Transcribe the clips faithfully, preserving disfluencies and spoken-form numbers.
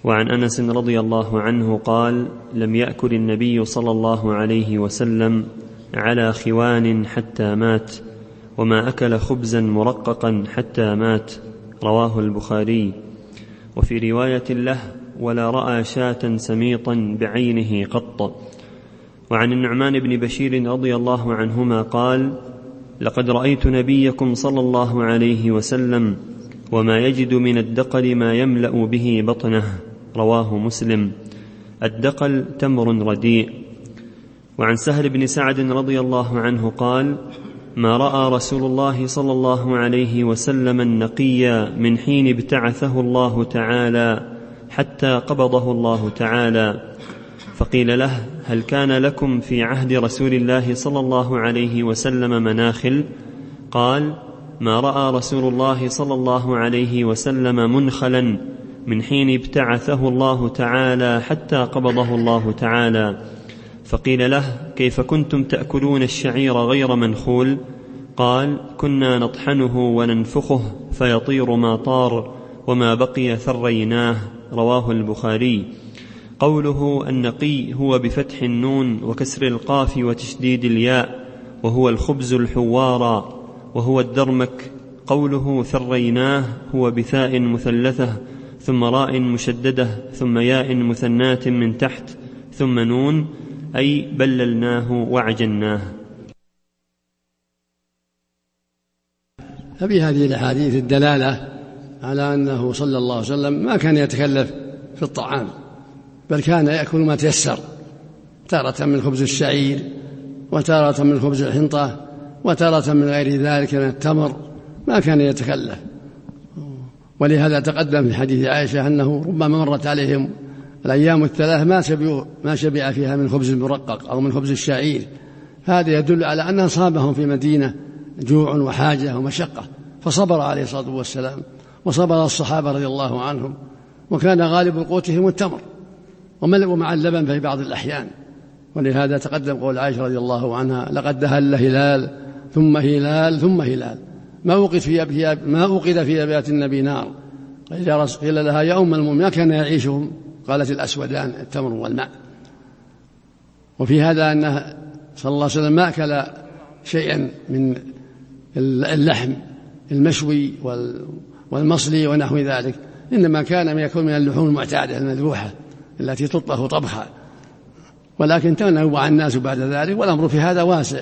وعن أنس رضي الله عنه قال: لم يأكل النبي صلى الله عليه وسلم على خوان حتى مات، وما أكل خبزا مرققا حتى مات. رواه البخاري. وفي رواية له: ولا رأى شاة سميطا بعينه قط. وعن النعمان بن بشير رضي الله عنهما قال: لقد رأيت نبيكم صلى الله عليه وسلم وما يجد من الدقل ما يملأ به بطنه. رواه مسلم. الدقل تمر رديء. وعن سهل بن سعد رضي الله عنه قال: ما رأى رسول الله صلى الله عليه وسلم النقي من حين ابتعثه الله تعالى حتى قبضه الله تعالى. فقيل له: هل كان لكم في عهد رسول الله صلى الله عليه وسلم مناخل؟ قال: ما رأى رسول الله صلى الله عليه وسلم منخلا من حين ابتعثه الله تعالى حتى قبضه الله تعالى. فقيل له: كيف كنتم تأكلون الشعير غير منخول؟ قال: كنا نطحنه وننفخه فيطير ما طار، وما بقي ثريناه. رواه البخاري. قوله النقي هو بفتح النون وكسر القاف وتشديد الياء، وهو الخبز الحوارى، وهو الدرمك. قوله ثريناه هو بثاء مثلثة ثم راء مشددة ثم ياء مثناة من تحت ثم نون، أي بللناه وعجناه. ففي هذه الأحاديث الدلالة على أنه صلى الله عليه وسلم ما كان يتكلف في الطعام، بل كان يأكل ما تيسر، تارة من خبز الشعير، وتارة من خبز الحنطة، وتارة من غير ذلك من التمر، ما كان يتكلف. ولهذا تقدم في حديث عائشة أنه ربما مرت عليهم الأيام الثلاث ما شبعوا ما شبع فيها من خبز المرقق أو من خبز الشعير. هذا يدل على أن أصابهم في مدينة جوع وحاجة ومشقة، فصبر عليه الصلاة والسلام وصبر الصحابة رضي الله عنهم، وكان غالب قوتهم التمر وملئوا مع اللبن في بعض الأحيان. ولهذا تقدم قول عائشة رضي الله عنها: لقد دهل هلال ثم هلال ثم هلال ما أوقد في ما أوقد في أبيات النبي نار. قيل لها: يا أم المؤمنين ما كان يعيشهم؟ قالت: الأسودان التمر والماء. وفي هذا أنه صلى الله عليه وسلم ما أكل شيئا من اللحم المشوي والمصلي ونحو ذلك، إنما كان يأكل من اللحوم المعتادة المذبوحة التي تطبخ طبخا، ولكن تنوع الناس بعد ذلك، والأمر في هذا واسع،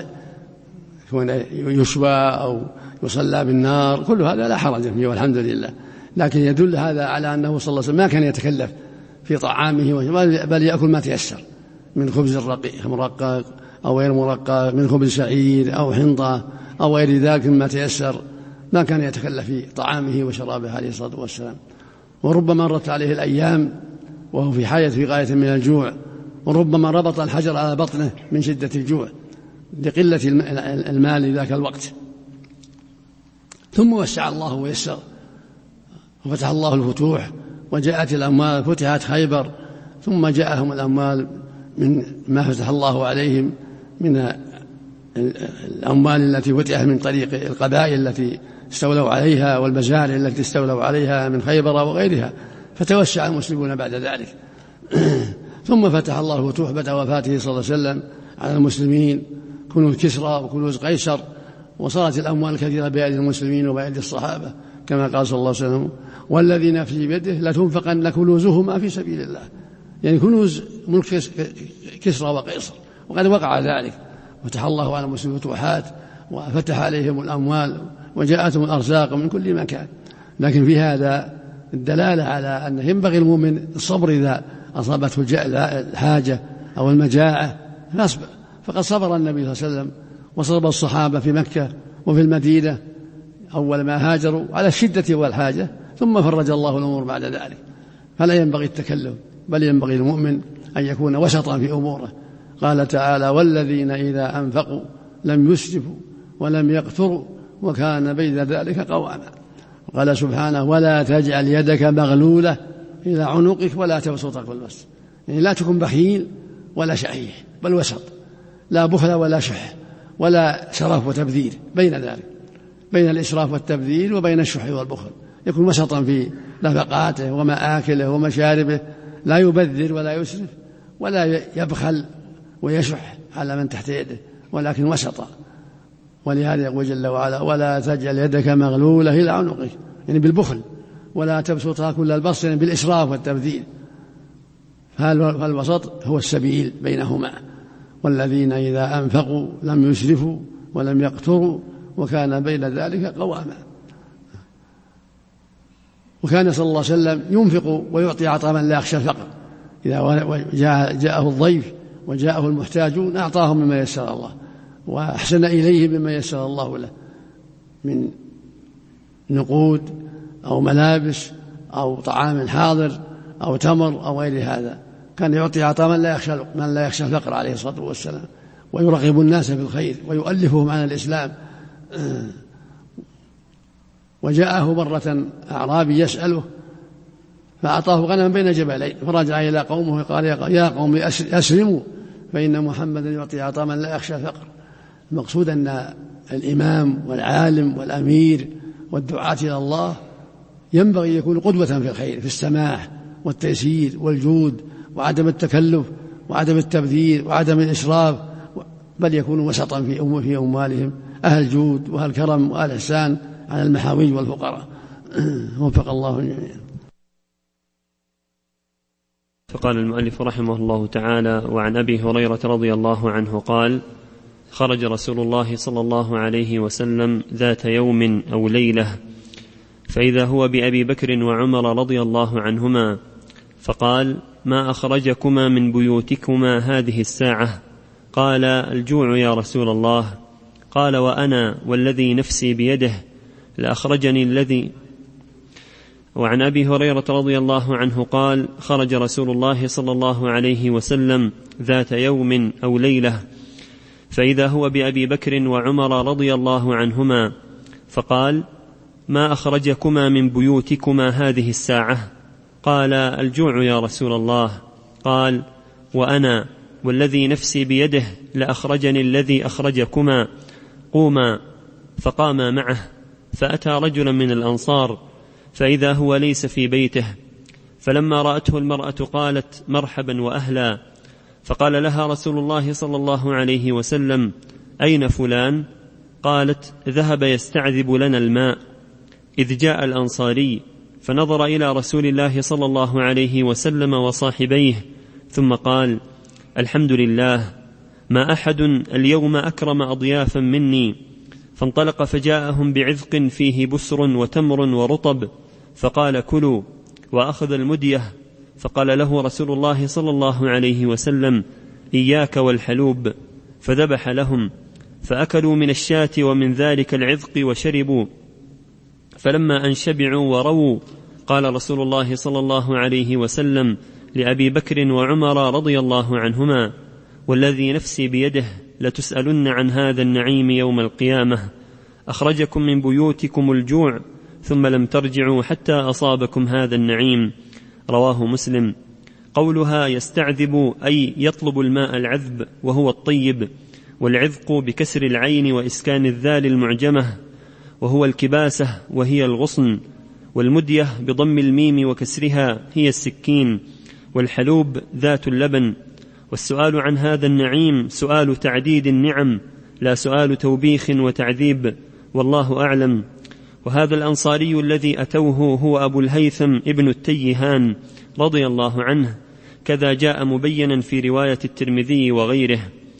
يشوى أو يصلى بالنار، كل هذا لا حرج فيه والحمد لله. لكن يدل هذا على أنه صلى الله عليه وسلم ما كان يتكلف في طعامه، بل يأكل ما تيسر من خبز الرقيق مرقق أو غير مرقق، من خبز شعير أو حنطة أو غير ذلك مما تيسر، ما كان يتكلف في طعامه وشرابه عليه الصلاة والسلام. وربما مرت عليه الأيام وهو في حاجة في غاية من الجوع، وربما ربط الحجر على بطنه من شدة الجوع لقلة المال ذاك الوقت. ثم وسع الله ويسر وفتح الله الفتوح وجاءت الأموال، فتحت خيبر، ثم جاءهم الأموال من ما فتح الله عليهم من الأموال التي فتحت من طريق القبائل التي استولوا عليها والمزارع التي استولوا عليها من خيبر وغيرها، فتوسع المسلمون بعد ذلك. ثم فتح الله الفتوح بعد وفاته صلى الله عليه وسلم على المسلمين، كنوز كسرى وكنوز قيصر، وصارت الأموال الكثيرة بأيدي المسلمين وبأيدي الصحابة، كما قال صلى الله عليه وسلم: والذي نفسي بيده لتنفقن كنوزهما في سبيل الله، يعني كنوز ملك كسرى وقيصر، وقد وقع ذلك. فتح الله على المسلمين فتوحات وفتح عليهم الأموال وجاءتهم الأرزاق من كل مكان. لكن في هذا الدلالة على أنه ينبغي المؤمن الصبر إذا أصابته الحاجة أو المجاعة فاصبر، فقد صبر النبي صلى الله عليه وسلم وصبر الصحابة في مكة وفي المدينة أول ما هاجروا على الشدة والحاجة، ثم فرج الله الأمور بعد ذلك. فلا ينبغي التكلف، بل ينبغي المؤمن أن يكون وسطا في أموره. قال تعالى: والذين إذا أنفقوا لم يسرفوا ولم يقتروا وكان بين ذلك قواما. قال سبحانه: ولا تجعل يدك مغلولة إلى عنقك ولا تبسطها كل البسط، يعني لا تكن بخيل ولا شحيح، بل وسط، لا بخل ولا شح ولا شرف وتبذير، بين ذلك، بين الإسراف والتبذير وبين الشح والبخل، يكون وسطا في نفقاته ومآكله ومشاربه لا يبذر ولا يسرف ولا يبخل ويشح على من تحت يده، ولكن وسطا. ولهذا يقول جل وعلا: ولا تجعل يدك مغلولة إلى عنقك، يعني بالبخل، ولا تبسطها كل البسط، يعني بالإسراف والتبذير. فالوسط هو السبيل بينهما. والذين إذا أنفقوا لم يسرفوا ولم يقتروا وكان بين ذلك قواما. وكان صلى الله عليه وسلم ينفق ويعطي عطاء من لا يخشى الفقر. إذا جاءه الضيف وجاءه المحتاجون أعطاهم مما يسر الله، وأحسن إليه مما يسر الله له من نقود أو ملابس أو طعام حاضر أو تمر أو غير هذا. كان يعطي عطاء من لا يخشى من لا يخشى الفقر عليه الصلاة والسلام، ويرغب الناس في الخير ويؤلفهم على الإسلام. وجاءه مرة أعرابي يسأله فأعطاه غنما بين جبلين، فرجع إلى قومه وقال: يا قوم أسلموا فإن محمدا يعطي عطاء من لا يخشى الفقر. المقصود أن الإمام والعالم والأمير والدعاة إلى الله ينبغي يكون قدوة في الخير، في السماح والتيسير والجود وعدم التكلف وعدم التبذير وعدم الإسراف، بل يكونوا وسطا في أموالهم، أهل جود وأهل كرم وأهل إحسان على المحاويج والفقراء. وفق الله جميعا. فقال المؤلف رحمه الله تعالى: وعن أبي هريرة رضي الله عنه قال: خرج رسول الله صلى الله عليه وسلم ذات يوم أو ليلة، فإذا هو بأبي بكر وعمر رضي الله عنهما، فقال: ما أخرجكما من بيوتكما هذه الساعة؟ قال: الجوع يا رسول الله. قال: وأنا والذي نفسي بيده لأخرجني الذي. وعن أبي هريرة رضي الله عنه قال: خرج رسول الله صلى الله عليه وسلم ذات يوم أو ليلة، فإذا هو بأبي بكر وعمر رضي الله عنهما، فقال: ما أخرجكما من بيوتكما هذه الساعة؟ قال: الجوع يا رسول الله. قال: وأنا والذي نفسي بيده لأخرجني الذي أخرجكما، قوما. فقاما معه، فأتى رجلا من الأنصار، فإذا هو ليس في بيته، فلما رأته المرأة قالت: مرحبا وأهلا. فقال لها رسول الله صلى الله عليه وسلم: أين فلان؟ قالت: ذهب يستعذب لنا الماء. إذ جاء الأنصاري فنظر إلى رسول الله صلى الله عليه وسلم وصاحبيه، ثم قال: الحمد لله، ما أحد اليوم أكرم أضيافا مني. فانطلق فجاءهم بعذق فيه بسر وتمر ورطب، فقال: كلوا. وأخذ المدية، فقال له رسول الله صلى الله عليه وسلم: إياك والحلوب. فذبح لهم، فأكلوا من الشاة ومن ذلك العذق وشربوا. فلما أن شبعوا ورووا، قال رسول الله صلى الله عليه وسلم لأبي بكر وعمر رضي الله عنهما: والذي نفسي بيده لتسألن عن هذا النعيم يوم القيامة. أخرجكم من بيوتكم الجوع ثم لم ترجعوا حتى أصابكم هذا النعيم. رواه مسلم. قولها يستعذب أي يطلب الماء العذب وهو الطيب، والعذق بكسر العين وإسكان الذال المعجمة وهو الكباسة وهي الغصن، والمدية بضم الميم وكسرها هي السكين، والحلوب ذات اللبن. والسؤال عن هذا النعيم سؤال تعديد النعم، لا سؤال توبيخ وتعذيب، والله أعلم. وهذا الأنصاري الذي أتوه هو أبو الهيثم ابن التيهان رضي الله عنه، كذا جاء مبينا في رواية الترمذي وغيره.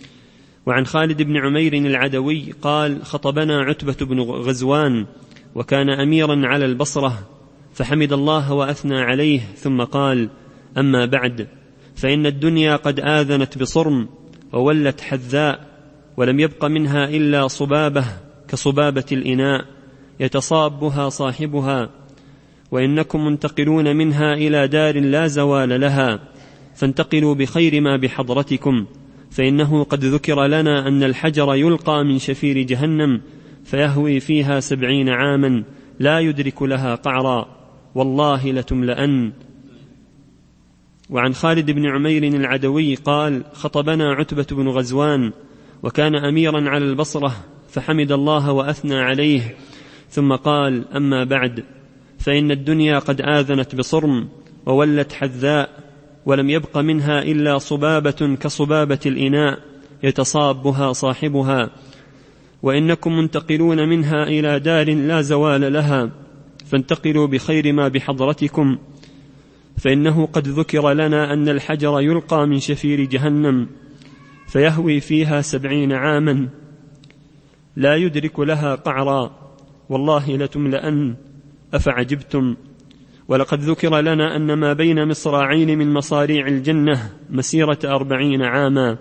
وعن خالد بن عمير العدوي قال: خطبنا عتبة بن غزوان، وكان أميرا على البصرة، فحمد الله وأثنى عليه، ثم قال: أما بعد، فإن الدنيا قد آذنت بصرم وولت حذاء، ولم يبق منها إلا صبابة كصبابة الإناء يتصابها صاحبها، وإنكم منتقلون منها إلى دار لا زوال لها، فانتقلوا بخير ما بحضرتكم، فإنه قد ذكر لنا أن الحجر يلقى من شفير جهنم فيهوي فيها سبعين عاما لا يدرك لها قعرا، والله لتملأن. وعن خالد بن عمير العدوي قال: خطبنا عتبة بن غزوان، وكان أميرا على البصرة، فحمد الله وأثنى عليه، ثم قال: أما بعد، فإن الدنيا قد آذنت بصرم وولت حذاء، ولم يبق منها إلا صبابة كصبابة الإناء يتصابها صاحبها، وإنكم منتقلون منها إلى دار لا زوال لها، فانتقلوا بخير ما بحضرتكم، فإنه قد ذكر لنا أن الحجر يلقى من شفير جهنم فيهوي فيها سبعين عاما لا يدرك لها قعرا، والله لتملأن أفعجبتم. ولقد ذكر لنا أن ما بين مصراعين من مصاريع الجنة مسيرة أربعين عاما،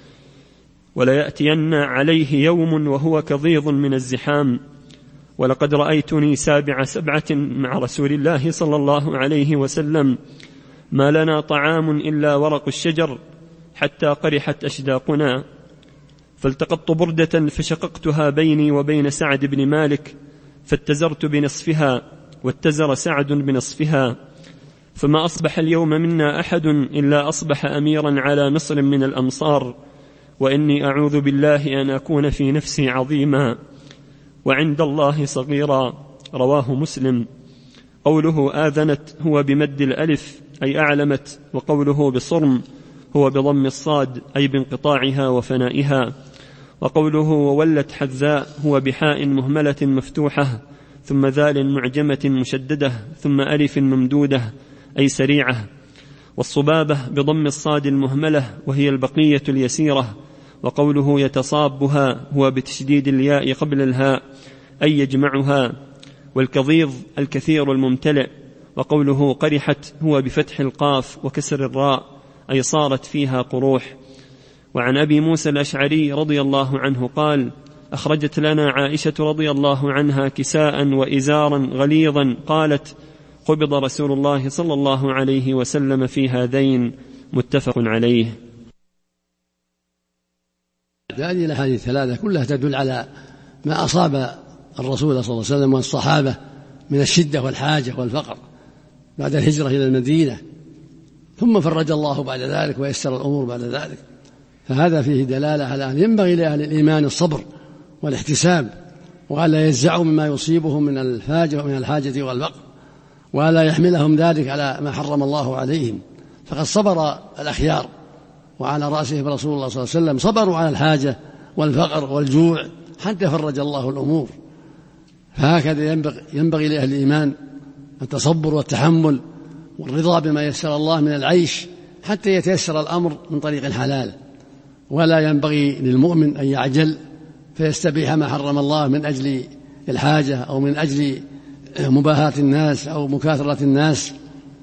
وليأتين عليه يوم وهو كظيظ من الزحام. ولقد رأيتني سابع سبعة مع رسول الله صلى الله عليه وسلم، ما لنا طعام إلا ورق الشجر حتى قرحت أشداقنا، فالتقطت بردة فشققتها بيني وبين سعد بن مالك، فاتزرت بنصفها واتزر سعد بنصفها، فما أصبح اليوم منا أحد إلا أصبح أميرا على مصر من الأمصار، وإني أعوذ بالله أن أكون في نفسي عظيما وعند الله صغيرا. رواه مسلم. قوله آذنت هو بمد الألف أي أعلمت، وقوله بصرم هو بضم الصاد أي بانقطاعها وفنائها، وقوله وولت حذاء هو بحاء مهملة مفتوحة ثم ذال معجمة مشددة ثم ألف ممدودة أي سريعة، والصبابة بضم الصاد المهملة وهي البقية اليسيرة، وقوله يتصابها هو بتشديد الياء قبل الهاء أي يجمعها، والكظيظ الكثير الممتلئ، وقوله قرحت هو بفتح القاف وكسر الراء أي صارت فيها قروح. وعن أبي موسى الأشعري رضي الله عنه قال أخرجت لنا عائشة رضي الله عنها كساء وإزارا غليظا، قالت قبض رسول الله صلى الله عليه وسلم في هذين، متفق عليه. هذه الأحاديث الثلاثة كلها تدل على ما أصاب الرسول صلى الله عليه وسلم والصحابة من الشدة والحاجة والفقر بعد الهجرة إلى المدينة، ثم فرج الله بعد ذلك ويسر الأمور بعد ذلك، فهذا فيه دلالة على أن ينبغي لأهل الإيمان الصبر والاحتساب، وألا يجزعوا مما يصيبهم من الفاجة ومن الحاجة والفقر، وألا يحملهم ذلك على ما حرم الله عليهم، فقد صبر الأخيار وعلى رأسهم رسول الله صلى الله عليه وسلم، صبروا على الحاجة والفقر والجوع حتى فرج الله الأمور. فهكذا ينبغي, ينبغي لأهل الإيمان التصبر والتحمل والرضا بما يسر الله من العيش حتى يتيسر الأمر من طريق الحلال، ولا ينبغي للمؤمن أن يعجل فيستبيح ما حرم الله من أجل الحاجة أو من أجل مباهاة الناس أو مكاثرة الناس.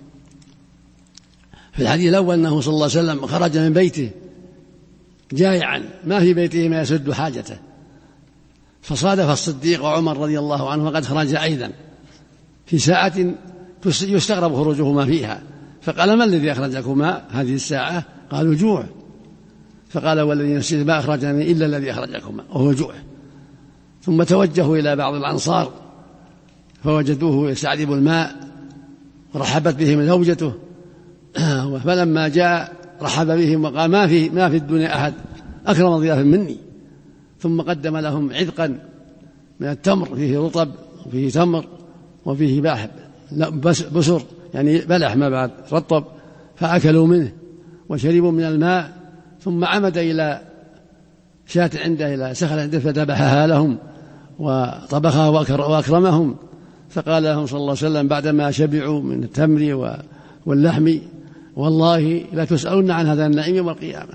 في الحديث الأول أنه صلى الله عليه وسلم خرج من بيته جائعا ما في بيته ما يسد حاجته، فصادف الصديق وعمر رضي الله عنه وقد خرج أيضا في ساعة يستغرب خروجهما فيها، فقال ما الذي أخرجكما هذه الساعة؟ قالوا جوع، فقال والذي نفسي ما أخرجني إلا الذي أخرجكما وهو جوع. ثم توجهوا إلى بعض الأنصار فوجدوه يستعذب الماء ورحبت بهم زوجته، فلما جاء رحب بهم وقال ما في, ما في الدنيا أحد أكرم ضيافا مني، ثم قدم لهم عذقا من التمر فيه رطب وفيه تمر وفيه بسر يعني بلح ما بعد رطب، فأكلوا منه وشربوا من الماء، ثم عمد إلى شاة عنده إلى سخلة عنده فذبحها لهم وطبخها وأكرمهم، فقال لهم صلى الله عليه وسلم بعدما شبعوا من التمر واللحم والله لا تسألون عن هذا النعيم يوم القيامة.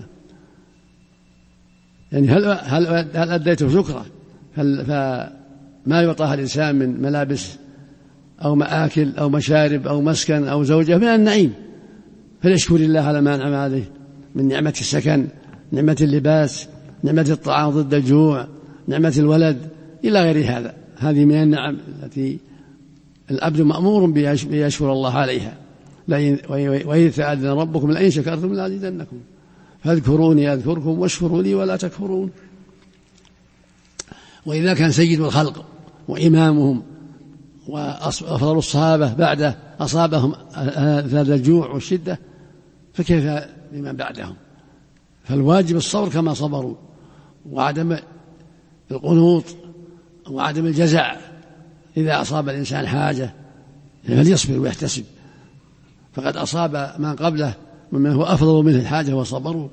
يعني هل, هل, هل أديته شكرا؟ فما يعطاها الإنسان من ملابس أو مآكل أو مشارب أو مسكن أو زوجة من النعيم، فليشكر الله على ما أنعم عليه من نعمة السكن، نعمة اللباس، نعمة الطعام ضد الجوع، نعمة الولد إلى غير هذا. هذه من النعم التي العبد مأمور بيشكر الله عليها. وإذ تأذن ربكم لئن شكرتم لأزيدنكم فاذكروني أذكركم واشكروا لي ولا تكفرون. وإذا كان سيد الخلق وإمامهم وأفضل الصحابة بعده أصابهم هذا الجوع والشدة، فكيف لمن بعدهم؟ فالواجب الصبر كما صبروا، وعدم القنوط وعدم الجزع إذا أصاب الإنسان حاجة فليصبر ويحتسب، فقد أصاب من قبله ومن هو أفضل منه الحاجة وصبروا.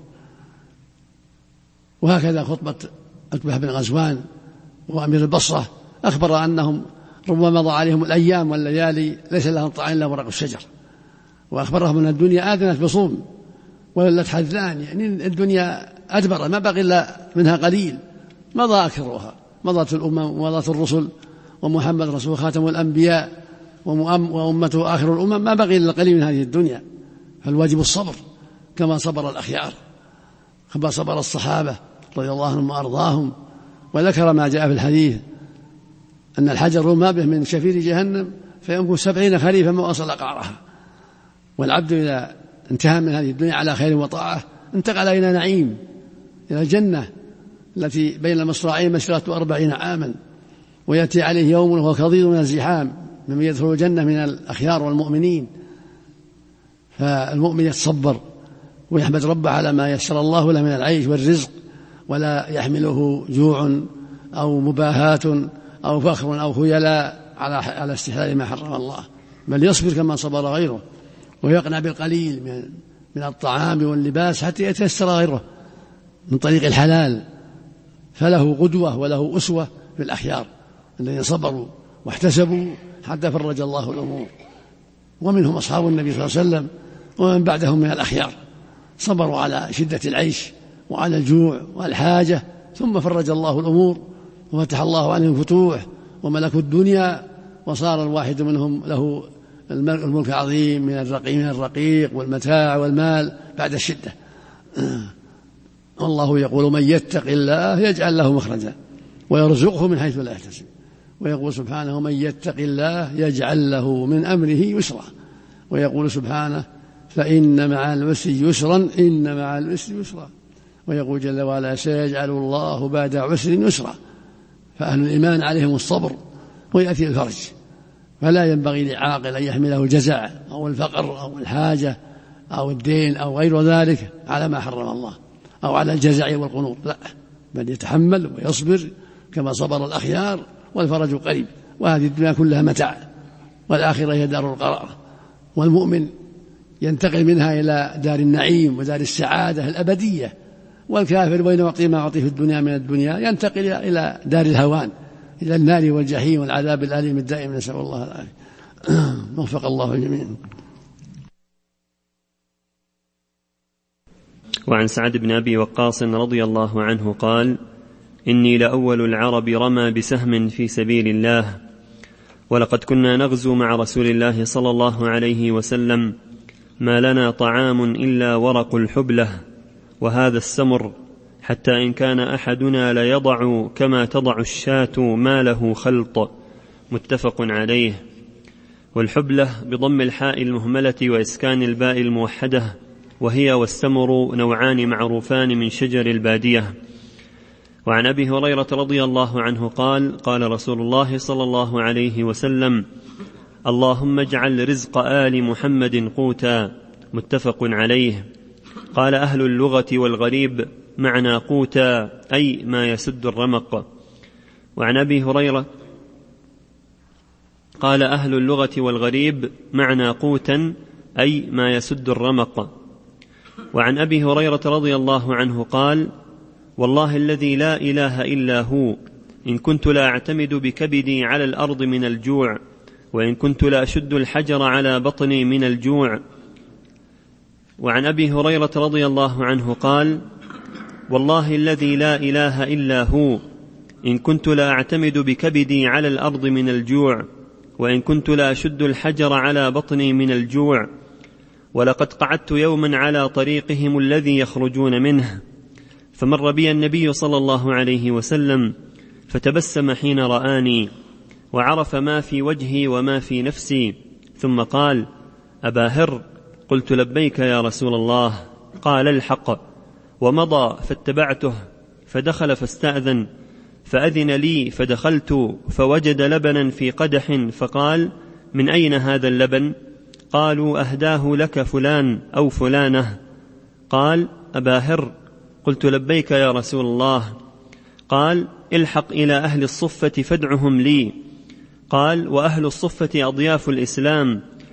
وهكذا خطبة عتبة بن غزوان وأمير البصرة أخبر أنهم ربما مضى عليهم الأيام والليالي ليس لهم طعام إلا ورق الشجر، وأخبرهم أن الدنيا آذنت بصوم ولت حذان، يعني الدنيا أدبر ما بقي إلا منها قليل، مضى أكثرها، مضت الأمم ومضت الرسل ومحمد رسول خاتم الأنبياء وأمته آخر الأمم، ما بقي إلا القليل من هذه الدنيا، فالواجب الصبر كما صبر الأخيار، كما صبر الصحابة رضي الله عنهم وأرضاهم. وذكر ما جاء في الحديث أن الحجر ما به من شفير جهنم فيمكث سبعين خريفا ما وصل قعرها. والعبد إذا انتهى من هذه الدنيا على خير وطاعة انتقل إلى نعيم، إلى الجنة التي بين المصراعين مسيرة أربعين عاما، ويأتي عليه يوم وهو كضيض من الزحام ممن يدخل الجنة من الأخيار والمؤمنين. فالمؤمن يتصبر ويحمد ربه على ما يسر الله له من العيش والرزق، ولا يحمله جوع أو مباهاة أو فخر أو خيلاء على على استحلال ما حرم الله، بل يصبر كما صبر غيره، ويقنع بالقليل من من الطعام واللباس حتى يتيسر غيره من طريق الحلال، فله قدوة وله أسوة في الأخيار الذين صبروا واحتسبوا حتى فرج الله الأمور. ومنهم أصحاب النبي صلى الله عليه وسلم ومن بعدهم من الأخيار، صبروا على شدة العيش وعلى الجوع والحاجة، ثم فرج الله الأمور وفتح الله عنهم فتوح وملكوا الدنيا، وصار الواحد منهم له الملك العظيم من الرقيق, من الرقيق والمتاع والمال بعد الشدة. والله يقول من يتق الله يجعل له مخرجا ويرزقه من حيث لا يحتسب، ويقول سبحانه من يتق الله يجعل له من أمره يسرا، ويقول سبحانه فإن مع العسر يسرا إن مع العسر يسرا، ويقول جل وعلا سيجعل الله بعد عسر يسرا. فأهل الإيمان عليهم الصبر ويأتي الفرج، فلا ينبغي لعاقل أن يحمله الجزع أو الفقر أو الحاجة أو الدين أو غير ذلك على ما حرم الله أو على الجزع والقنوط، لا، بل يتحمل ويصبر كما صبر الأخيار، والفرج قريب. وهذه الدنيا كلها متاع، والآخرة هي دار القرار، والمؤمن ينتقل منها إلى دار النعيم ودار السعادة الأبدية، والكافر وإن أعطي ما أعطي في الدنيا من الدنيا ينتقل إلى دار الهوان، إلى النار والجحيم والعذاب الأليم الدائم، نسأل الله العافية. وفق الله الجميع. وعن سعد بن أبي وقاص رضي الله عنه قال إني لأول العرب رمى بسهم في سبيل الله، ولقد كنا نغزو مع رسول الله صلى الله عليه وسلم ما لنا طعام إلا ورق الحبلة وهذا السمر، حتى إن كان أحدنا ليضع كما تضع الشاة ما له خلط، متفق عليه. والحبلة بضم الحاء المهملة وإسكان الباء الموحدة، وهي والسمر نوعان معروفان من شجر البادية. وعن أبي هريرة رضي الله عنه قال قال رسول الله صلى الله عليه وسلم اللهم اجعل رزق آل محمد قوتا، متفق عليه. قال أهل اللغة والغريب معنى قوتا أي ما يسد الرمق. وعن أبي هريرة قال أهل اللغة والغريب معنى قوتا أي ما يسد الرمق. وعن أبي هريرة رضي الله عنه قال والله الذي لا إله إلا هو إن كنت لا أعتمد بكبدي على الأرض من الجوع، وإن كنت لا أشد الحجر على بطني من الجوع. وعن أبي هريرة رضي الله عنه قال والله الذي لا إله إلا هو إن كنت لا أعتمد بكبدي على الأرض من الجوع، وإن كنت لا أشد الحجر على بطني من الجوع. ولقد قعدت يوما على طريقهم الذي يخرجون منه، فمر بي النبي صلى الله عليه وسلم فتبسم حين رآني، وعرف ما في وجهي وما في نفسي، ثم قال أبا هر؟ قلت لبيك يا رسول الله. قال الحق، ومضى فاتبعته، فدخل فاستأذن، فأذن لي فدخلت، فوجد لبنا في قدح، فقال من أين هذا اللبن؟ قالوا أهداه لك فلان أو فلانة. قال أبا هر؟ قلت لبيك يا رسول الله. قال الحق إلى أهل الصفة فادعهم لي. قال وأهل الصفة أضياف الإسلام،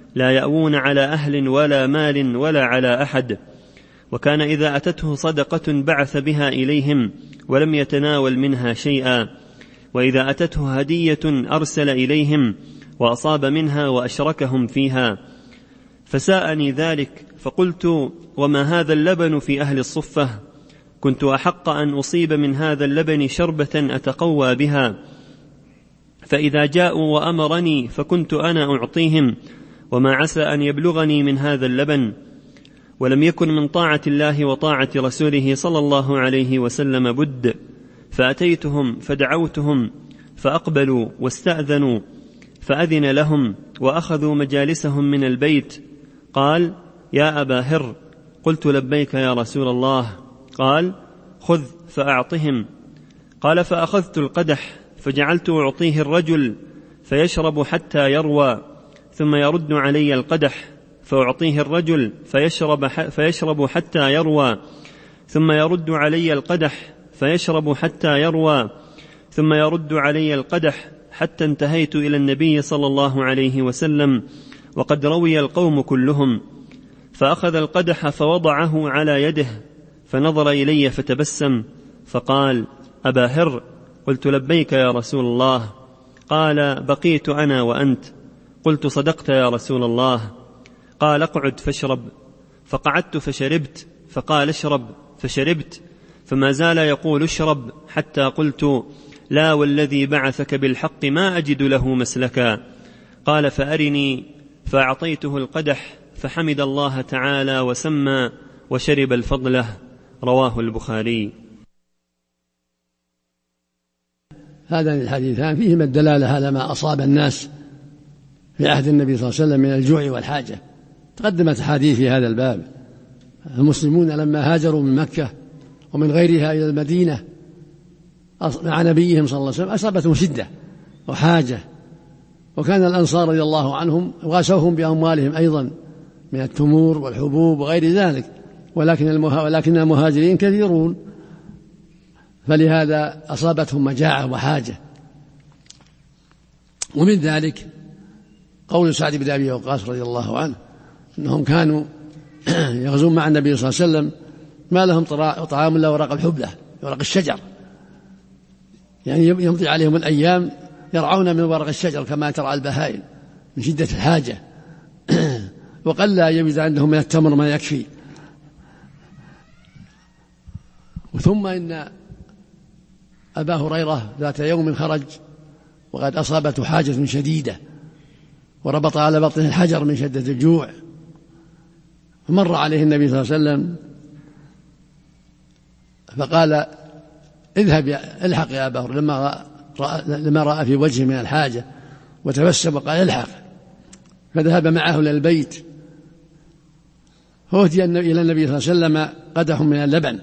لا يأوون على أهل ولا مال ولا على أحد. وكان إذا أتته صدقة بعث بها إليهم ولم يتناول منها شيئا، وإذا أتته هدية أرسل إليهم وأصاب منها وأشركهم فيها. فساءني ذلك، فقلت: وما هذا اللبن في أهل الصفة؟ كنت أحق أن أصيب من هذا اللبن شربة أتقوى بها، فإذا جاءوا وأمرني فكنت أنا أعطيهم، وما عسى أن يبلغني من هذا اللبن. ولم يكن من طاعة الله وطاعة رسوله صلى الله عليه وسلم بد، فأتيتهم فدعوتهم فأقبلوا واستأذنوا، فأذن لهم وأخذوا مجالسهم من البيت. قال: يا أبا هر. قلت: لبيك يا رسول الله. قال: خذ فأعطهم. قال: فأخذت القدح فجعلت أعطيه الرجل فيشرب حتى يروى، ثم يرد علي القدح فأعطيه الرجل فيشرب, فيشرب حتى يروى، ثم يرد علي القدح فيشرب حتى يروى، ثم يرد علي القدح، حتى انتهيت إلى النبي صلى الله عليه وسلم وقد روي القوم كلهم. فأخذ القدح فوضعه على يده، فنظر إلي فتبسم فقال: أبا هر. قلت: لبيك يا رسول الله. قال: بقيت أنا وأنت. قلت: صدقت يا رسول الله. قال: اقعد فاشرب. فقعدت فشربت، فقال: اشرب، فشربت، فما زال يقول: اشرب، حتى قلت: لا والذي بعثك بالحق ما أجد له مسلكا. قال: فأرني. فأعطيته القدح فحمد الله تعالى وسمى وشرب الفضله. رواه البخاري. هذان الحديثان فيهما الدلالة على ما أصاب الناس في عهد النبي صلى الله عليه وسلم من الجوع والحاجة. تقدمت حديث في هذا الباب. المسلمون لما هاجروا من مكة ومن غيرها إلى المدينة مع نبيهم صلى الله عليه وسلم أصابتهم شدة وحاجة، وكان الأنصار رضي الله عنهم واسوهم بأموالهم أيضا من التمور والحبوب وغير ذلك، ولكن ولكن المهاجرين كثيرون، فلهذا أصابتهم مجاعة وحاجة. ومن ذلك قول سعد بن أبي وقاص رضي الله عنه أنهم كانوا يغزون مع النبي صلى الله عليه وسلم ما لهم طعام إلا ورق الحبلة، ورق الشجر، يعني يمضي عليهم الأيام يرعون من ورق الشجر كما ترعى البهائم من شدة الحاجة، وقل لا يجد عندهم من التمر ما يكفي. ثم إن أبا هريرة ذات يوم خرج وقد أصابته حاجة شديدة، وربط على بطنه الحجر من شدة الجوع، فمر عليه النبي صلى الله عليه وسلم فقال: اذهب يا الحق يا أبا هريرة، لما رأى, لما رأى في وجهه من الحاجة وتبسم وقال: الحق. فذهب معه إلى البيت، فأتي إلى النبي صلى الله عليه وسلم قدح من اللبن،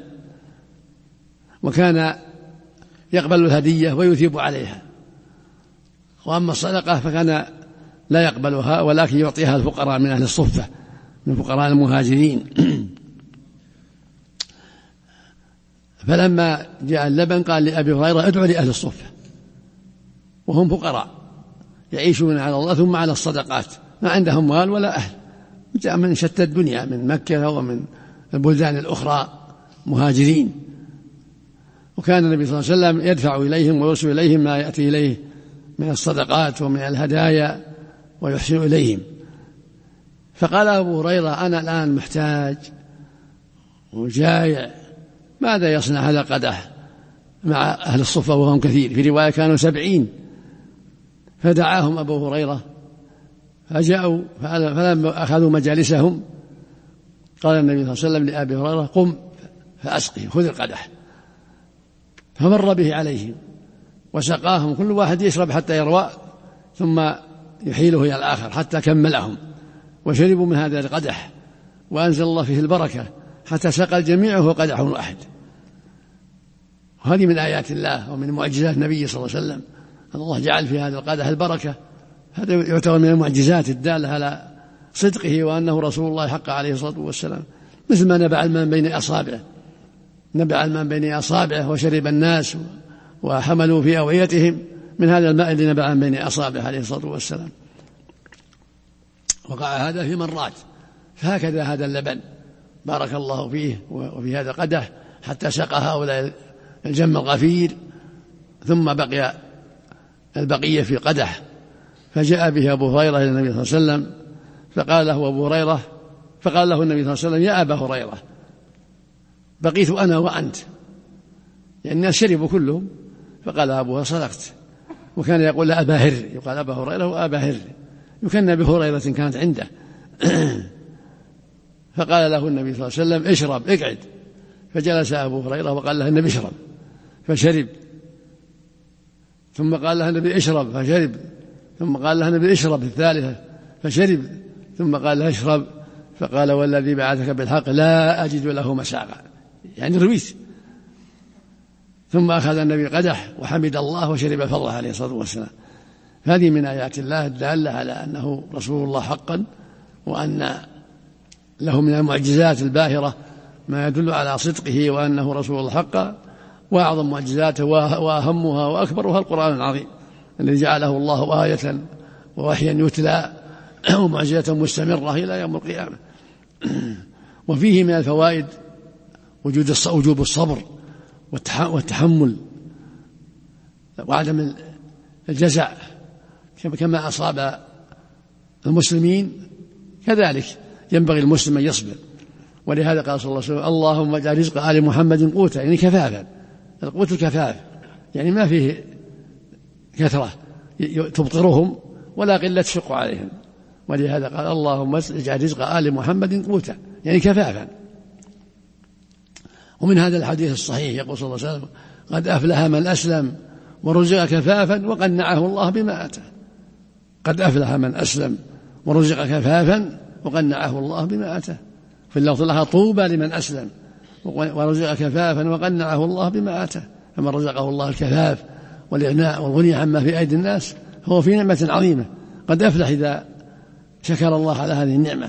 وكان يقبل الهدية ويثيب عليها، وأما الصدقة فكان لا يقبلها ولكن يعطيها الفقراء من أهل الصفة من فقراء المهاجرين. فلما جاء اللبن قال لأبي هريرة: ادعو لأهل الصفة، وهم فقراء يعيشون على الله ثم على الصدقات، ما عندهم مال ولا أهل، جاء من شتى الدنيا من مكة ومن البلدان الأخرى مهاجرين. وكان النبي صلى الله عليه وسلم يدفع إليهم ويرسل إليهم ما يأتي إليه من الصدقات ومن الهدايا ويحسن إليهم. فقال أبو هريرة: أنا الآن محتاج وجائع، ماذا يصنع هذا القدح مع أهل الصفة وهم كثير؟ في رواية كانوا سبعين. فدعاهم أبو هريرة فجاءوا، فلما أخذوا مجالسهم قال النبي صلى الله عليه وسلم لأبي هريرة: قم فأسقه، خذ القدح. فمر به عليهم وسقاهم، كل واحد يشرب حتى يروى ثم يحيله إلى الآخر حتى كملهم، وشربوا من هذا القدح، وأنزل الله فيه البركة حتى سقى الجميع وهو قدح واحد. وهذه من آيات الله ومن معجزات النبي صلى الله عليه وسلم، أن الله جعل في هذا القدح البركة. هذا يعتبر من المعجزات الدالة على صدقه وأنه رسول الله حق عليه الصلاة والسلام. مثل ما نبع الماء بين أصابعه، نبع الماء بين أصابعه وشرب الناس وحملوا في أوعيتهم من هذا الماء الذي نبع بين أصابعه عليه الصلاة والسلام. وقع هذا في مرات. فهكذا هذا اللبن بارك الله فيه وفي هذا القدح حتى سقى هؤلاء الجم الغفير، ثم بقي البقية في القدح، فجاء به أبو هريرة إلى النبي صلى الله عليه وسلم فقال له أبو هريرة فقال له النبي صلى الله عليه وسلم: يا أبا هريرة، بقيت أنا وأنت، يعني الناس شربوا كلهم. فقال أبو هريرة: صدقت. وكان يقول أبا هر، يقال أبا هريرة وأبا هر، يكنى بهريرة كانت عنده. فقال له النبي صلى الله عليه وسلم: اشرب، اقعد. فجلس أبو هريرة وقال له النبي: اشرب، فشرب. ثم قال له النبي: اشرب، فشرب. ثم قال له النبي: اشرب الثالثة، فشرب. ثم قال له: اشرب. فقال: والذي بعثك بالحق لا أجد له مساغا، يعني رويت. ثم أخذ النبي قدح وحمد الله وشرب فضله عليه الصلاة والسلام. هذه من آيات الله الدالة على أنه رسول الله حقا، وأن له من المعجزات الباهرة ما يدل على صدقه وأنه رسول الله حقا. وأعظم معجزاته وأهمها وأكبرها القرآن العظيم الذي جعله الله آية ووحيا يتلى ومعجزة مستمرة إلى يوم القيامة. وفيه من الفوائد وجوب الصبر والتحمل وعدم الجزع، كما أصاب المسلمين كذلك ينبغي المسلم أن يصبر. ولهذا قال صلى الله عليه وسلم: اللهم اجعل رزق آل محمد قوتا، يعني كفافا. القوت الكفاف، يعني ما فيه كثرة تبطرهم ولا قلة تشق عليهم. ولهذا قال: اللهم اجعل رزق آل محمد قوتا، يعني كفافا. ومن هذا الحديث الصحيح يقول صلى الله عليه وسلم: قد أفلح من أسلم ورزق كفافا وقنعه الله بما آتاه. قد أفلح من أسلم ورزق كفافا وقنعه الله بما آتاه. في اللفظ لها: طوبى لمن أسلم ورزق كفافا وقنعه الله بما آتاه. فمن رزقه الله الكفاف والإغناء والغني عما في أيدي الناس هو في نعمة عظيمة. قد أفلح إذا شكر الله على هذه النعمة.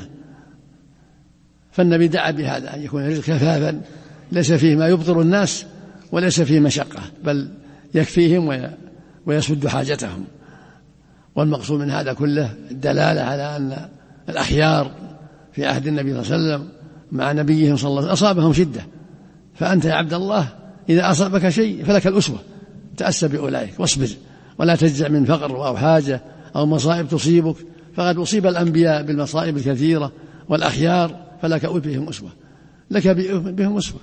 فالنبي دعا بهذا، أن يكون الرزق كفافا ليس فيه ما يبطر الناس وليس فيه مشقة، بل يكفيهم ويسد حاجتهم. والمقصود من هذا كله الدلالة على أن الأخيار في عهد النبي صلى الله عليه وسلم مع نبيهم صلى الله عليه وسلم أصابهم شدة. فأنت يا عبد الله إذا أصابك شيء فلك الأسوة، تأسى بأولئك واصبر، ولا تجزع من فقر أو حاجة أو مصائب تصيبك، فقد أصيب الأنبياء بالمصائب الكثيرة والأخيار، فلك بهم أسوة، لك بهم أسوة.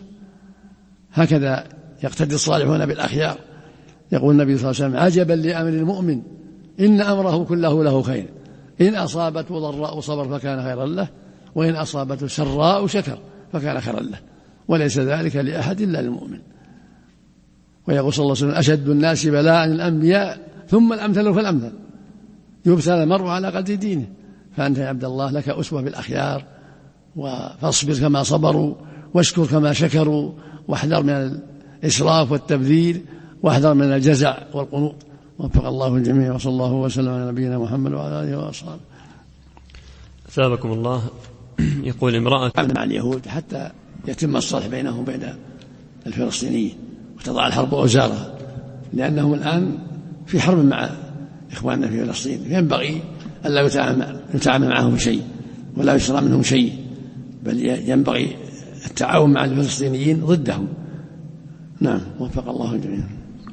هكذا يقتدي الصالحون بالأخيار. يقول النبي صلى الله عليه وسلم: عجبا لأمر المؤمن إن أمره كله له خير، إن أصابته ضراء صبر فكان خيرا له، وإن أصابته سراء شكر فكان خيرا له، وليس ذلك لأحد إلا المؤمن. ويقول صلى الله عليه وسلم: أشد الناس بلاء الأنبياء ثم الأمثل فالأمثل، يبتلى المرء على قدر دينه. فأنت يا عبد الله لك أسوة بالأخيار، فاصبر كما صبروا واشكر كما شكروا، واحذر من الإسراف والتبذير، واحذر من الجزع والقنوط. وفق الله الجميع، وصلى الله وسلم على نبينا محمد وعلى آله وأصحابه. ثابكم الله. يقول امرأة مع اليهود حتى يتم الصلح بينهم وبين الفلسطينيين وتضع الحرب أوزارها، لأنهم الآن في حرب مع إخواننا في فلسطين، ينبغي ألا يتعامل, يتعامل معهم شيء ولا يشرع منهم شيء، بل ينبغي التعاون مع الفلسطينيين ضدهم. نعم، وفق الله الجميع.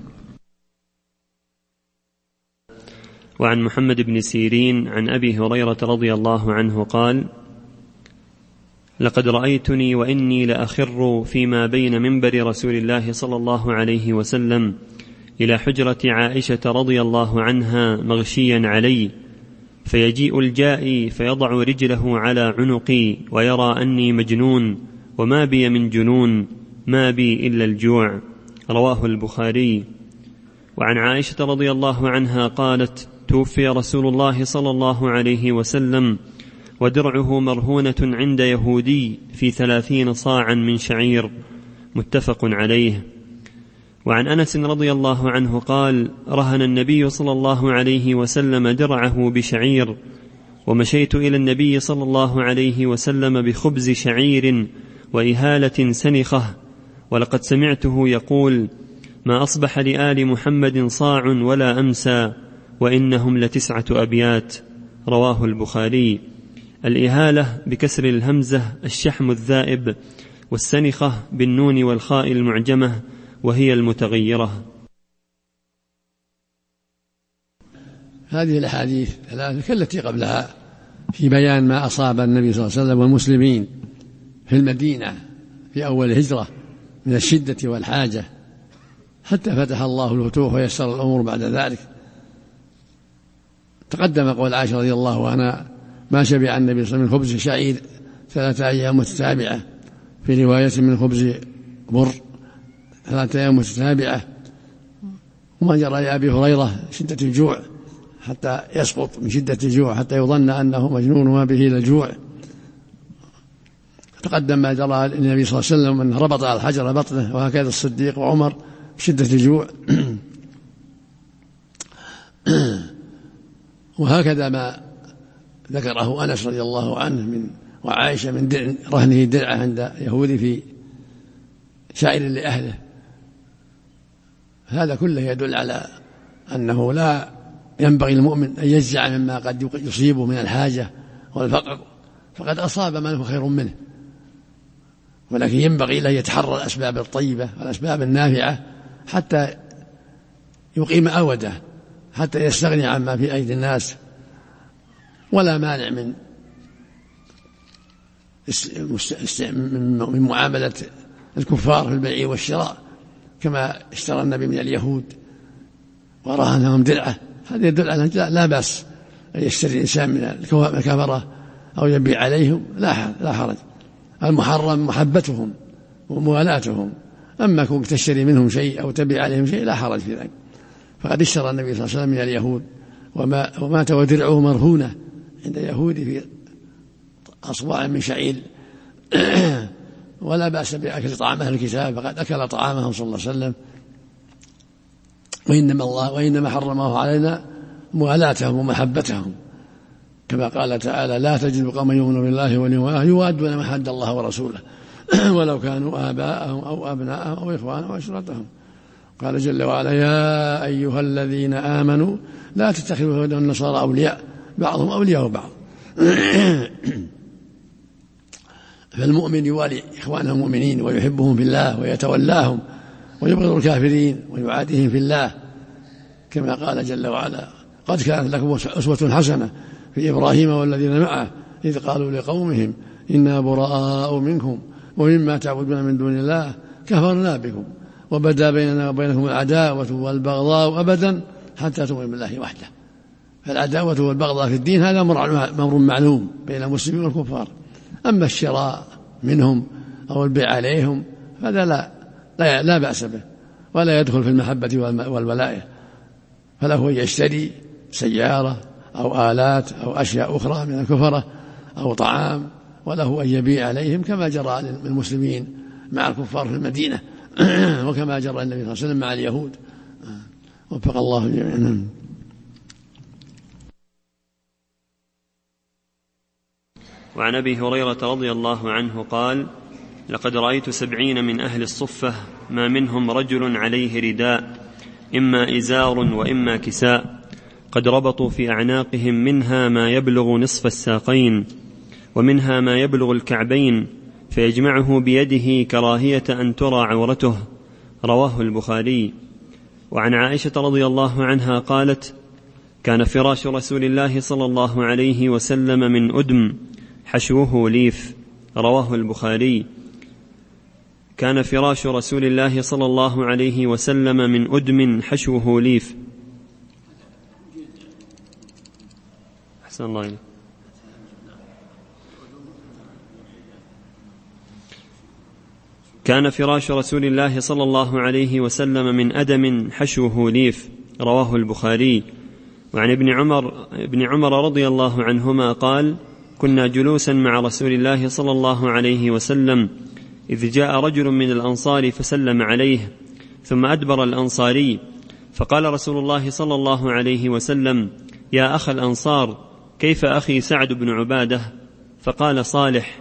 وعن محمد بن سيرين عن أبي هريرة رضي الله عنه قال: لقد رأيتني وإني لأخر فيما بين منبر رسول الله صلى الله عليه وسلم إلى حجرة عائشة رضي الله عنها مغشيا علي، فيجيء الجائي فيضع رجله على عنقي ويرى أني مجنون، وما بي من جنون، ما بي إلا الجوع. رواه البخاري. وعن عائشة رضي الله عنها قالت: توفي رسول الله صلى الله عليه وسلم ودرعه مرهونة عند يهودي في ثلاثين صاعا من شعير، متفق عليه. وعن أنس رضي الله عنه قال: رهن النبي صلى الله عليه وسلم درعه بشعير، ومشيت إلى النبي صلى الله عليه وسلم بخبز شعير وإهالة سنخة، ولقد سمعته يقول: ما أصبح لآل محمد صاع ولا أمسى، وإنهم لتسعة أبيات. رواه البخاري. الإهالة بكسر الهمزة الشحم الذائب، والسنخة بالنون والخاء المعجمة وهي المتغيرة. هذه الأحاديث الثلاثة كالتي قبلها في بيان ما أصاب النبي صلى الله عليه وسلم والمسلمين في المدينة في أول الهجرة من الشدة والحاجة، حتى فتح الله الفتوح ويسر الأمور بعد ذلك. تقدم قول عائشة رضي الله عنها: ما شبع النبي صلى الله عليه وسلم من خبز شعير ثلاثة أيام متتابعة، في رواية من خبز بر ثلاثة أيام متتابعة. وما جرى لأبي هريرة شدة الجوع حتى يسقط من شدة الجوع حتى يظن أنه مجنون وما به إلا الجوع. تقدم ما جرى للنبي صلى الله عليه وسلم أنه ربط على الحجر بطنه، وهكذا الصديق وعمر بشدة الجوع. وهكذا ما ذكره أنس رضي الله عنه من وعائشة من درع رهنه درعه عند يهودي في شاعر لأهله. هذا كله يدل على أنه لا ينبغي المؤمن أن يجزع مما قد يصيبه من الحاجة والفقر، فقد أصاب من هو خير منه، ولكن ينبغي له يتحرى الأسباب الطيبة والأسباب النافعة حتى يقيم أوده، حتى يستغني عما في أيدي الناس. ولا مانع من من معاملة الكفار في البيع والشراء، كما اشترى النبي من اليهود ورهنهم درعه. هذا يدل على لا بأس أن يشتري الإنسان من الكفرة أو يبيع عليهم، لا حرج. المحرم محبتهم وموالاتهم، أما كونك تشتري منهم شيء أو تبيع عليهم شيء لا حرج في ذلك. فقد اشترى النبي صلى الله عليه وسلم من اليهود ومات ودرعه مرهونة عند يهودي في أصواع من شعير، ولا بأس بأكل طعام أهل الكتاب، فقد أكل طعامهم صلى الله عليه وسلم. وإنما الله وإنما حرم الله علينا موالاتهم ومحبتهم، كما قال تعالى: لا تجد قوما يؤمنون بالله واليوم الآخر يوادون من حاد الله ورسوله ولو كانوا آباءهم أو أبناءهم أو إخوانهم أو عشيرتهم. قال جل وعلا: يا أيها الذين آمنوا لا تتخذوا اليهود والنصارى أولياء بعضهم أولياء بعض. فالمؤمن يوالي إخوانه المؤمنين ويحبهم في الله ويتولاهم، ويبغض الكافرين ويعاديهم في الله، كما قال جل وعلا: قد كانت لكم أسوة حسنة في إبراهيم والذين معه إذ قالوا لقومهم إنا براء منكم ومما تعبدون من دون الله كفرنا بكم وبدا بيننا وبينكم العداوة والبغضاء أبدا حتى تؤمنوا بالله وحده. فالعداوة والبغضاء في الدين هذا أمر معلوم بين المسلمين والكفار. أما الشراء منهم أو البيع عليهم هذا لا, لا, لا بأس به، ولا يدخل في المحبة والولاء. فله أن يشتري سيارة أو آلات أو أشياء أخرى من الكفرة أو طعام، وله أن يبيع عليهم، كما جرى للمسلمين مع الكفار في المدينة وكما جرى النبي صلى الله عليه وسلم مع اليهود. وفق الله جميعا. وعن أبي هريرة رضي الله عنه قال: لقد رأيت سبعين من أهل الصفة ما منهم رجل عليه رداء إما إزار وإما كساء، قد ربطوا في أعناقهم منها ما يبلغ نصف الساقين ومنها ما يبلغ الكعبين، فيجمعه بيده كراهية أن ترى عورته. رواه البخاري. وعن عائشة رضي الله عنها قالت: كان فراش رسول الله صلى الله عليه وسلم من أدم حشوه ليف. رواه البخاري. كان فراش رسول الله صلى الله عليه وسلم من أدم حشوه ليف. أحسن الله إليك. كان فراش رسول الله صلى الله عليه وسلم من أدم حشوه ليف. رواه البخاري. وعن ابن عمر, ابن عمر رضي الله عنهما قال: كنا جلوسا مع رسول الله صلى الله عليه وسلم إذ جاء رجل من الأنصار فسلم عليه، ثم أدبر الأنصاري، فقال رسول الله صلى الله عليه وسلم: يا أخ الأنصار، كيف أخي سعد بن عبادة؟ فقال: صالح.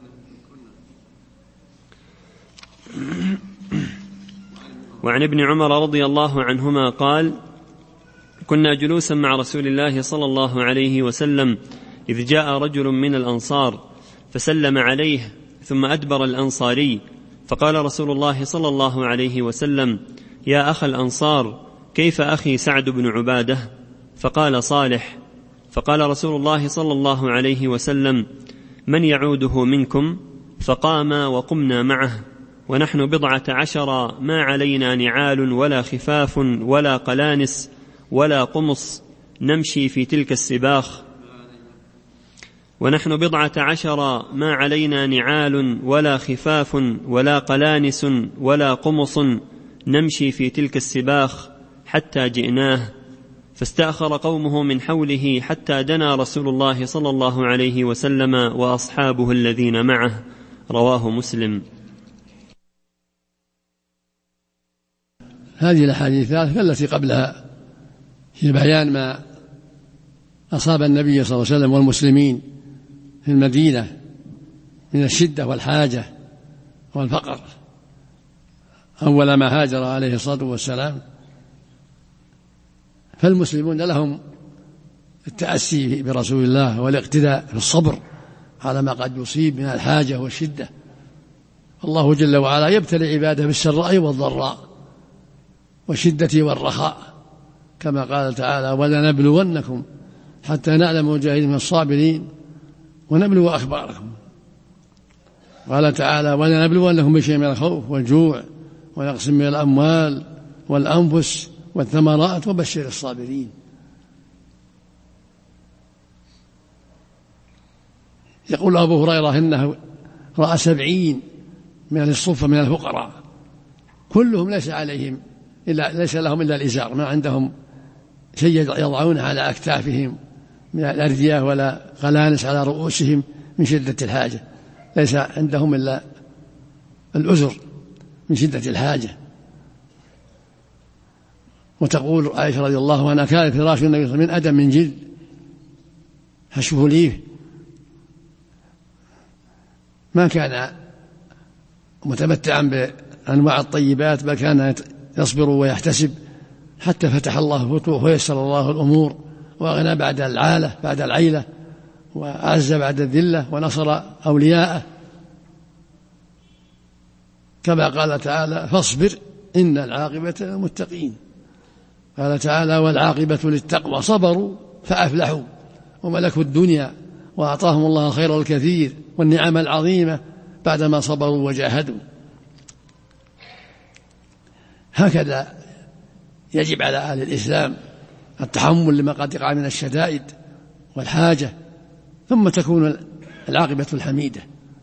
وعن ابن عمر رضي الله عنهما قال: كنا جلوسا مع رسول الله صلى الله عليه وسلم إذ جاء رجل من الأنصار فسلم عليه ثم أدبر الأنصاري، فقال رسول الله صلى الله عليه وسلم: يا أخ الأنصار، كيف أخي سعد بن عبادة؟ فقال: صالح. فقال رسول الله صلى الله عليه وسلم: من يعوده منكم؟ فقام وقمنا معه، ونحن بضعة عشر، ما علينا نعال ولا خفاف ولا قلانس ولا قمص، نمشي في تلك السباخ ونحن بضعة عشر ما علينا نعال ولا خفاف ولا قلانس ولا قمص، نمشي في تلك السباخ حتى جئناه، فاستأخر قومه من حوله حتى دنا رسول الله صلى الله عليه وسلم وأصحابه الذين معه. رواه مسلم. هذه الأحاديث التي قبلها في بيان ما أصاب النبي صلى الله عليه وسلم والمسلمين في المدينة من الشدة والحاجة والفقر أول ما هاجر عليه الصلاة والسلام، فالمسلمون لهم التأسي برسول الله والاقتداء في الصبر على ما قد يصيب من الحاجة والشدة. الله جل وعلا يبتلي عباده بالسراء والضراء والشدة والرخاء، كما قال تعالى: ولنبلونكم حتى نعلم المجاهدين من الصابرين ونبلو أخباركم. قال تعالى: ولنبلونكم بشيء من الخوف والجوع ونقص من الأموال والأنفس والثمرات وبشر الصابرين. يقول أبو هريرة إنه رأى سبعين من أهل الصفة من الفقراء كلهم ليس عليهم إلا ليس لهم إلا الإزار، ما عندهم شيء يضعون على أكتافهم من الأردية ولا قلانس على رؤوسهم من شدة الحاجة، ليس عندهم إلا الأزر من شدة الحاجة. وتقول عائشة رضي الله عنها: كان فراش النبي من أدم من جلد حشوه ليه، ما كان متمتعا بأنواع الطيبات، بل كان يصبر ويحتسب حتى فتح الله فتوح ويسر الله الأمور وأغنى بعد العالة بعد العيلة وأعز بعد الذلة ونصر أولياءه، كما قال تعالى: فاصبر إن العاقبة للمتقين. قال تعالى: والعاقبة للتقوى، صبروا فأفلحوا وملكوا الدنيا وأعطاهم الله خير الكثير والنعم العظيمة بعدما صبروا وجاهدوا. هكذا يجب على أهل الإسلام التحمل لما قد يقع من الشدائد والحاجة، ثم تكون العاقبة الحميدة.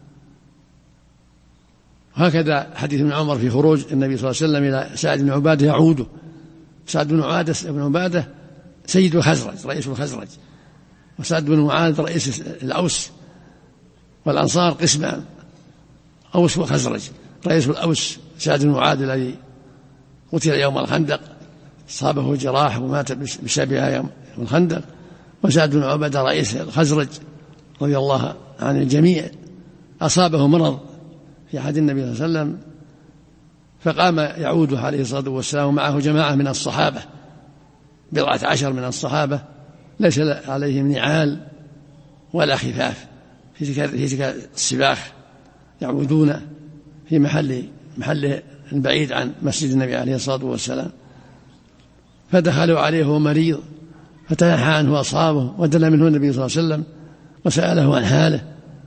هكذا حديث ابن عمر في خروج النبي صلى الله عليه وسلم إلى سعد بن عبادة يعوده. سعد بن عبادة بن عبادة سيد الخزرج رئيس الخزرج، وسعد بن معاذ رئيس الأوس، والأنصار قسمان أوس وخزرج. رئيس الأوس سعد بن معاذ الذي قتل يوم الخندق، أصابه جراح ومات بسببها يوم الخندق، وسعد بن عبادة رئيس الخزرج رضي الله عن الجميع أصابه مرض في عهد النبي صلى الله عليه وسلم، فقام يعود عليه الصلاة والسلام ومعه جماعة من الصحابة، بضعة عشر من الصحابة ليس عليهم نعال ولا خفاف في تلك السباخ، يعودون في محل محل بعيد عن مسجد النبي عليه الصلاة والسلام، فدخلوا عليه وهو مريض فتنحى عنه أصحابه ودنا منه النبي صلى الله عليه وسلم وسأله عن حاله.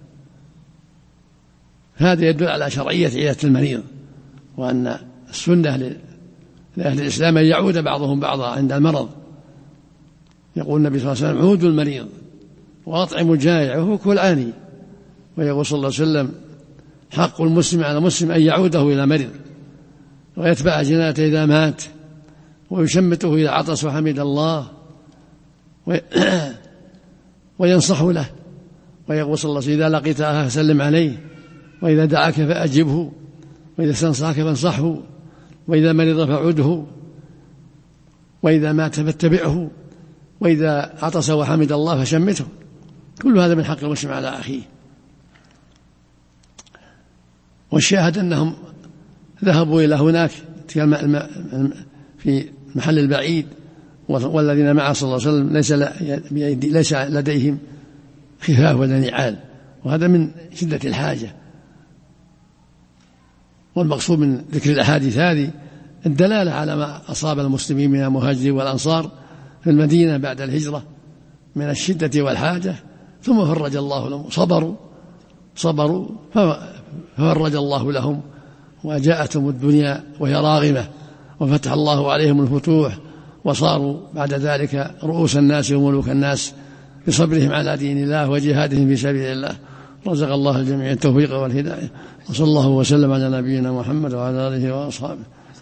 هذا يدل على شرعية عيادة المريض، وأن السنة لأهل الإسلام أن يعود بعضهم بعضا عند المرض. يقول النبي صلى الله عليه وسلم: عودوا المريض وأطعموا الجائع وفكوا العاني. ويقول صلى الله عليه وسلم: حق المسلم على المسلم أن يعوده إلى مرض ويتبع جنازته إذا مات ويشمته إذا عطس وحمد الله وينصح له. ويقول صلى الله عليه وسلم: إذا لقيت أخاك فسلم عليه، وإذا دعاك فأجبه، وإذا استنصحك فانصحه، وإذا مرض فعده، وإذا مات فاتبعه، وإذا عطس وحمد الله فشمته. كل هذا من حق المسلم على أخيه. والشاهد أنهم ذهبوا إلى هناك في المحل البعيد، والذين معه صلى الله عليه وسلم ليس ليس لديهم خفاف ولا نعال، وهذا من شدة الحاجة. والمقصود من ذكر الأحاديث هذه الدلالة على ما أصاب المسلمين من المهاجرين والأنصار في المدينة بعد الهجرة من الشدة والحاجة، ثم فرج الله لهم، صبروا صبروا ففرج الله لهم وجاءتهم الدنيا وهي راغمة، وفتح الله عليهم الفتوح، وصاروا بعد ذلك رؤوس الناس وملوك الناس بصبرهم على دين الله وجهادهم في سبيل الله. رزق الله الجميع التوفيق والهداية، وصلى الله وسلم على نبينا محمد وعلى آله وأصحابه.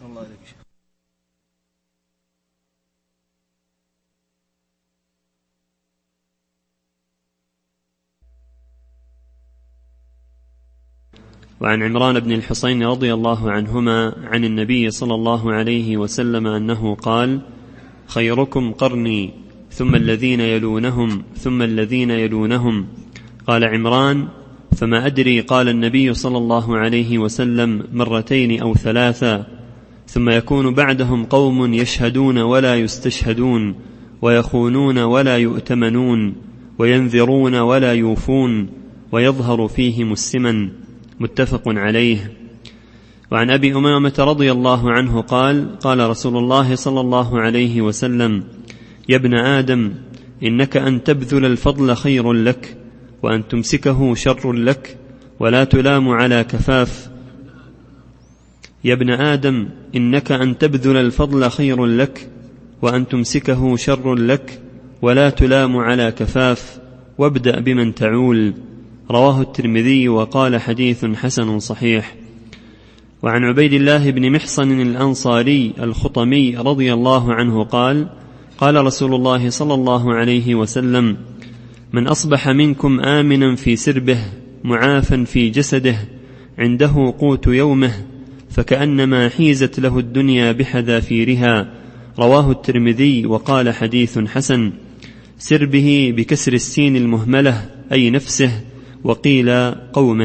وعن عمران بن الحصين رضي الله عنهما عن النبي صلى الله عليه وسلم أنه قال: خيركم قرني ثم الذين يلونهم ثم الذين يلونهم. قال عمران: فما أدري، قال النبي صلى الله عليه وسلم مرتين أو ثلاثا: ثم يكون بعدهم قوم يشهدون ولا يستشهدون، ويخونون ولا يؤتمنون، وينذرون ولا يوفون، ويظهر فيهم السمن. متفق عليه. وعن أبي أمامة رضي الله عنه قال: قال رسول الله صلى الله عليه وسلم: يا ابن آدم، إنك أن تبذل الفضل خير لك، وأن تمسكه شر لك، ولا تلام على كفاف. يا ابن آدم، إنك أن تبذل الفضل خير لك، وأن تمسكه شر لك، ولا تلام على كفاف، وابدأ بمن تعول. رواه الترمذي وقال حديث حسن صحيح. وعن عبيد الله بن محصن الأنصاري الخطمي رضي الله عنه قال: قال رسول الله صلى الله عليه وسلم: من أصبح منكم آمنا في سربه معافا في جسده عنده قوت يومه فكأنما حيزت له الدنيا بحذافيرها. رواه الترمذي وقال حديث حسن. سربه بكسر السين المهملة أي نفسه، وقيل قومه.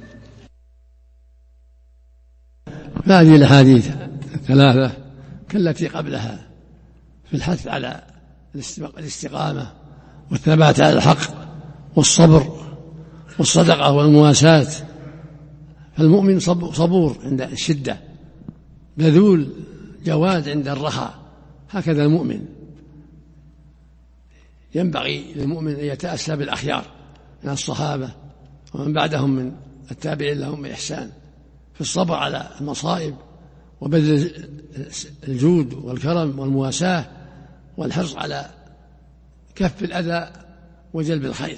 هذه الأحاديث ثلاثة كالتي قبلها في الحث على الاستقامة والثبات على الحق والصبر والصدقة والمواساة. فالمؤمن صبور عند الشدة، بذول جواد عند الرخاء. هكذا المؤمن ينبغي للمؤمن أن يتأسى بالأخيار من الصحابة ومن بعدهم من التابعين لهم بإحسان في الصبر على المصائب وبذل الجود والكرم والمواساة والحرص على كف الأذى وجلب الخير.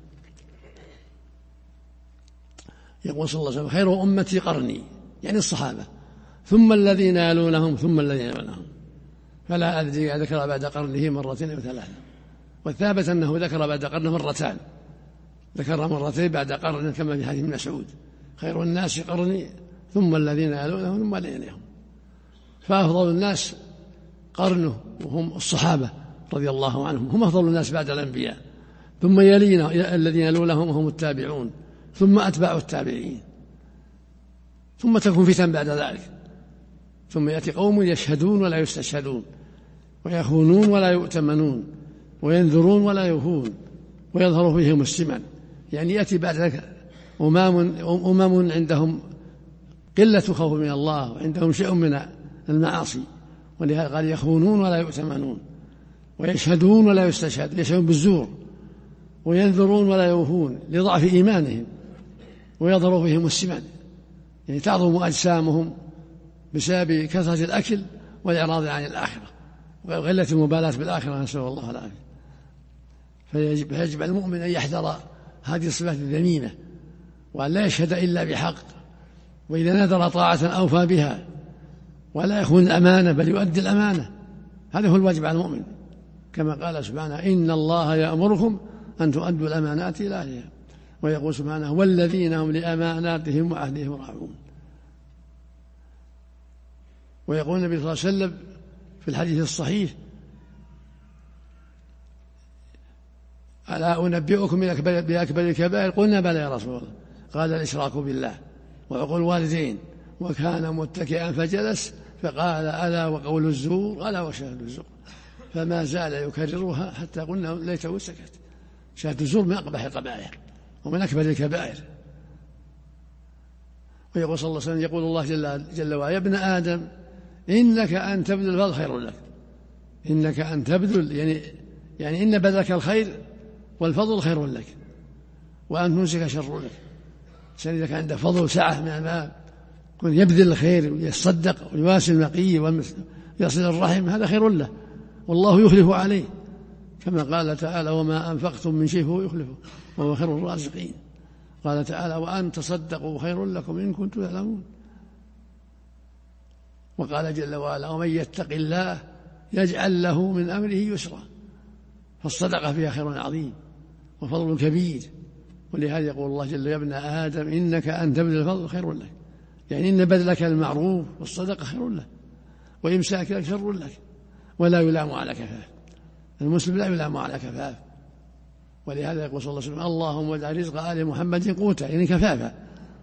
يقول صلى الله عليه وسلم: خير أمتي قرني، يعني الصحابة، ثم الذين يلونهم ثم الذين يلونهم. فلا أدري ذكر بعد قرنه مرتين أو ثلاثة، والثابت أنه ذكر بعد قرنه مرتان، ذكر مرتين بعد قرن كما في حديث ابن مسعود: خير الناس قرني ثم الذين يلونهم ثم الذين يلونهم. فأفضل الناس قرنه وهم الصحابة رضي الله عنهم، هم أفضل الناس بعد الأنبياء، ثم يلينا الذين يلونهم وهم التابعون، ثم أتباع التابعين، ثم تكون فتن بعد ذلك، ثم يأتي قوم يشهدون ولا يستشهدون، ويخونون ولا يؤتمنون، وينذرون ولا يوفون، ويظهر فيهم السمن. يعني يأتي بعد ذلك أمم, أمم عندهم قلة خوف من الله وعندهم شيء من المعاصي، ولهذا قال: يخونون ولا يؤتمنون، ويشهدون ولا يستشهدون، يشهدون بالزور، وينذرون ولا يوفون لضعف إيمانهم، ويظهر فيهم السمن، يعني تعظم أجسامهم بسبب كثرة الأكل والإعراض عن الآخرة وقلة المبالاة بالآخرة، نسأل الله العافية. فيجب, فيجب على المؤمن أن يحذر هذه الصفات الذميمة، وأن لا يشهد إلا بحق، وإذا نذر طاعة أوفى بها، ولا يخون الأمانة بل يؤدي الأمانة. هذا هو الواجب على المؤمن، كما قال سبحانه: إن الله يأمركم أن تؤدوا الأمانات إلى أهلها. ويقول سبحانه: والذين هم لأماناتهم وعهدهم راعون. ويقول النبي صلى الله عليه وسلم في الحديث الصحيح: ألا أنبئكم بأكبر الكبائر؟ قلنا: بلى يا رسول الله. قال: الإشراك بالله وعقول الوالدين. وكان متكئا فجلس فقال: ألا وقول الزور، ألا وشهادة الزور. فما زال يكررها حتى قلنا ليته سكت. شهادة الزور من أقبح القبائح ومن أكبر الكبائر. ويقول صلى الله عليه وسلم يقول الله جل, جل وعلا يا ابن آدم إنك أن تبذل الفضل خير لك. إنك أن تبذل يعني, يعني إن بذلك الخير والفضل خير لك وأن تمسك شر لك. الإنسان إذا كان عنده فضل وسعة من المال يكون يبذل الخير ويتصدق ويواسي المقي ويصل الرحم هذا خير له والله يخلف عليه كما قال تعالى وما أنفقتم من شيء فهو يخلفه وهو خير الرازقين. قال تعالى وأن تصدقوا خير لكم إن كنتم تعلمون. وقال جل وعلا ومن يتق الله يجعل له من أمره يسرا. فالصدقة فيها خير عظيم وفضل كبير. ولهذا يقول الله جل يا ابن آدم إنك أن تبذل الفضل خير لك يعني إن بذلك المعروف والصدقة خير لك وإمساكك شر لك ولا يلام على كفاف. المسلم لا يلام على كفاف. ولهذا يقول صلى الله عليه وسلم اللهم اجعل رزق آل محمد قوتا يعني كفافا.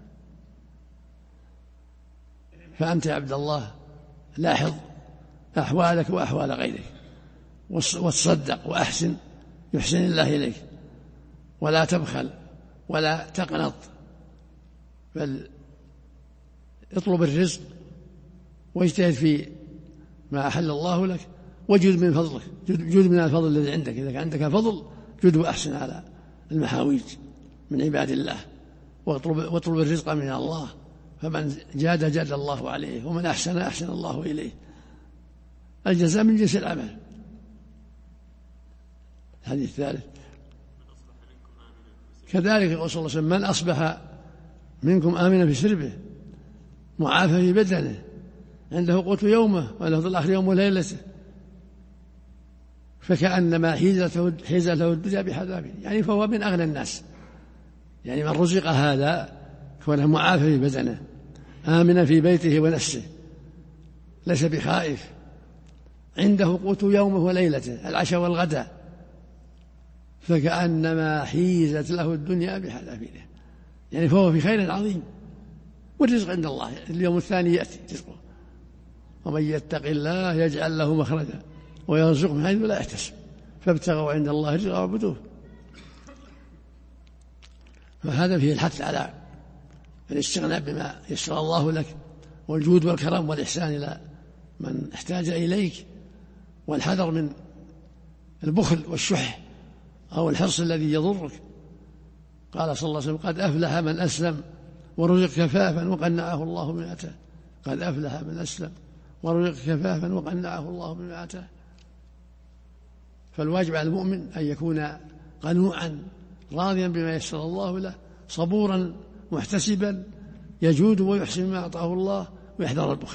فأنت يا عبد الله لاحظ أحوالك وأحوال غيرك وتصدق وأحسن يحسن الله إليك ولا تبخل ولا تقنط بل اطلب الرزق واجتهد في ما أحل الله لك وجد من فضلك جد من الفضل الذي عندك. إذا كان عندك فضل جد وأحسن على المحاويج من عباد الله واطلب, واطلب الرزق من الله فمن جاد جاد الله عليه ومن أحسن أحسن الله إليه. الجزاء من جنس العمل. الحديث الثالث كذلك يقول صلى الله عليه وسلم من أصبح منكم آمنا في سربه معافى في بدنه عنده قوت يومه وله في الآخر يوم وليلته فكأنما حيزته حيزته الدنيا بحذافيره يعني فهو من أغنى الناس. يعني من رزق هذا كونه معافى في بدنه آمنا في بيته ونفسه ليس بخائف عنده قوت يومه وليلته العشاء والغداء فكأنما حيزت له الدنيا بحذافيره يعني فهو في خير عظيم. والرزق عند الله اليوم الثاني يأتي رزقه ومن يتق الله يجعل له مخرجا ويرزقه من حيث لا يحتسب فابتغوا عند الله رزقا واعبدوه. فهذا فيه الحث على الاستغناء بما يسر الله لك والجود والكرم والإحسان إلى من احتاج إليك والحذر من البخل والشح أو الحرص الذي يضرك. قال صلى الله عليه وسلم قد أفلح من أسلم ورزق كفافا وقنعه الله من أتاه. قد أفلح من أسلم ورزق كفافا وقنعه الله من أتاه. فالواجب على المؤمن أن يكون قنوعا راضيا بما يسر الله له صبورا محتسبا يجود ويحسن ما أعطاه الله ويحذر البخل.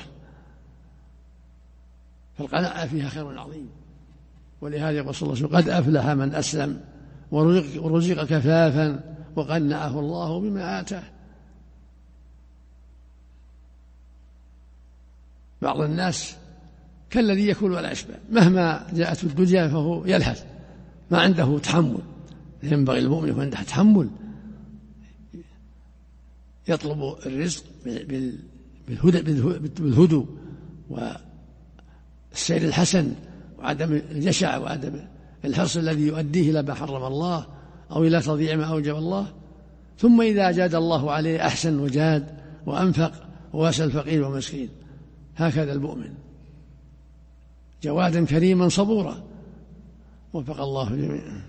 فالقناعة فيها خير عظيم. ولهذا يقول صلى الله عليه وسلم قد أفلح من أسلم ورزق, ورزق كفافا وقنعه الله بما آتاه. بعض الناس كالذي يأكل ولا يشبع مهما جاءت الدنيا فهو يلهث ما عنده تحمل. ينبغي المؤمن يكون عنده تحمل يطلب الرزق بالهدوء والسير الحسن وعدم الجشع وعدم الحرص الذي يؤديه إلى ما حرم الله أو إلى تضييع ما أوجب الله. ثم إذا جاد الله عليه أحسن وجاد وأنفق وواسى الفقير والمسكين. هكذا المؤمن جوادا كريما صبورا وفق الله جميعا.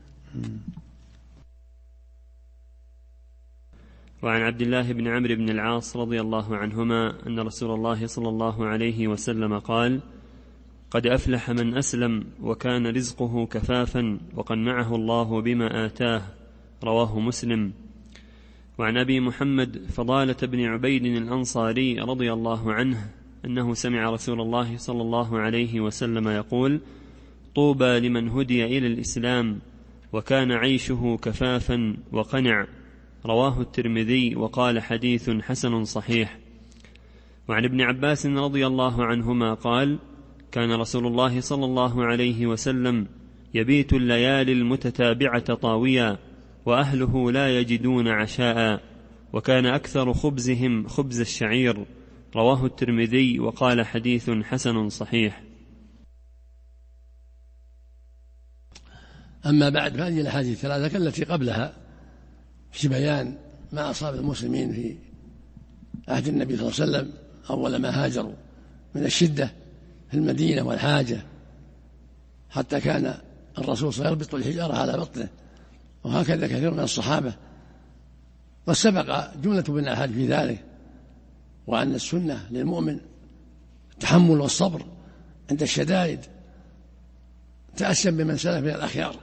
وعن عبد الله بن عمرو بن العاص رضي الله عنهما أن رسول الله صلى الله عليه وسلم قال قد أفلح من أسلم وكان رزقه كفافا وقنعه الله بما آتاه. رواه مسلم. وعن أبي محمد فضالة بن عبيد الأنصاري رضي الله عنه أنه سمع رسول الله صلى الله عليه وسلم يقول طوبى لمن هدي إلى الإسلام وكان عيشه كفافا وقنع. رواه الترمذي وقال حديث حسن صحيح. وعن ابن عباس رضي الله عنهما قال كان رسول الله صلى الله عليه وسلم يبيت الليالي المتتابعة طاويا وأهله لا يجدون عشاء وكان أكثر خبزهم خبز الشعير. رواه الترمذي وقال حديث حسن صحيح. أما بعد فهذه الأحاديث الثلاثة التي قبلها في بيان ما أصاب المسلمين في عهد النبي صلى الله عليه وسلم أول ما هاجروا من الشدة في المدينة والحاجة، حتى كان الرسول صلى الله عليه وسلم يربط الحجارة على بطنه، وهكذا كثير من الصحابة. وسبق جملة من الأحاديث في ذلك، وأن السنة للمؤمن التحمل والصبر عند الشدائد، تأسم بمن سلف من الأخيار،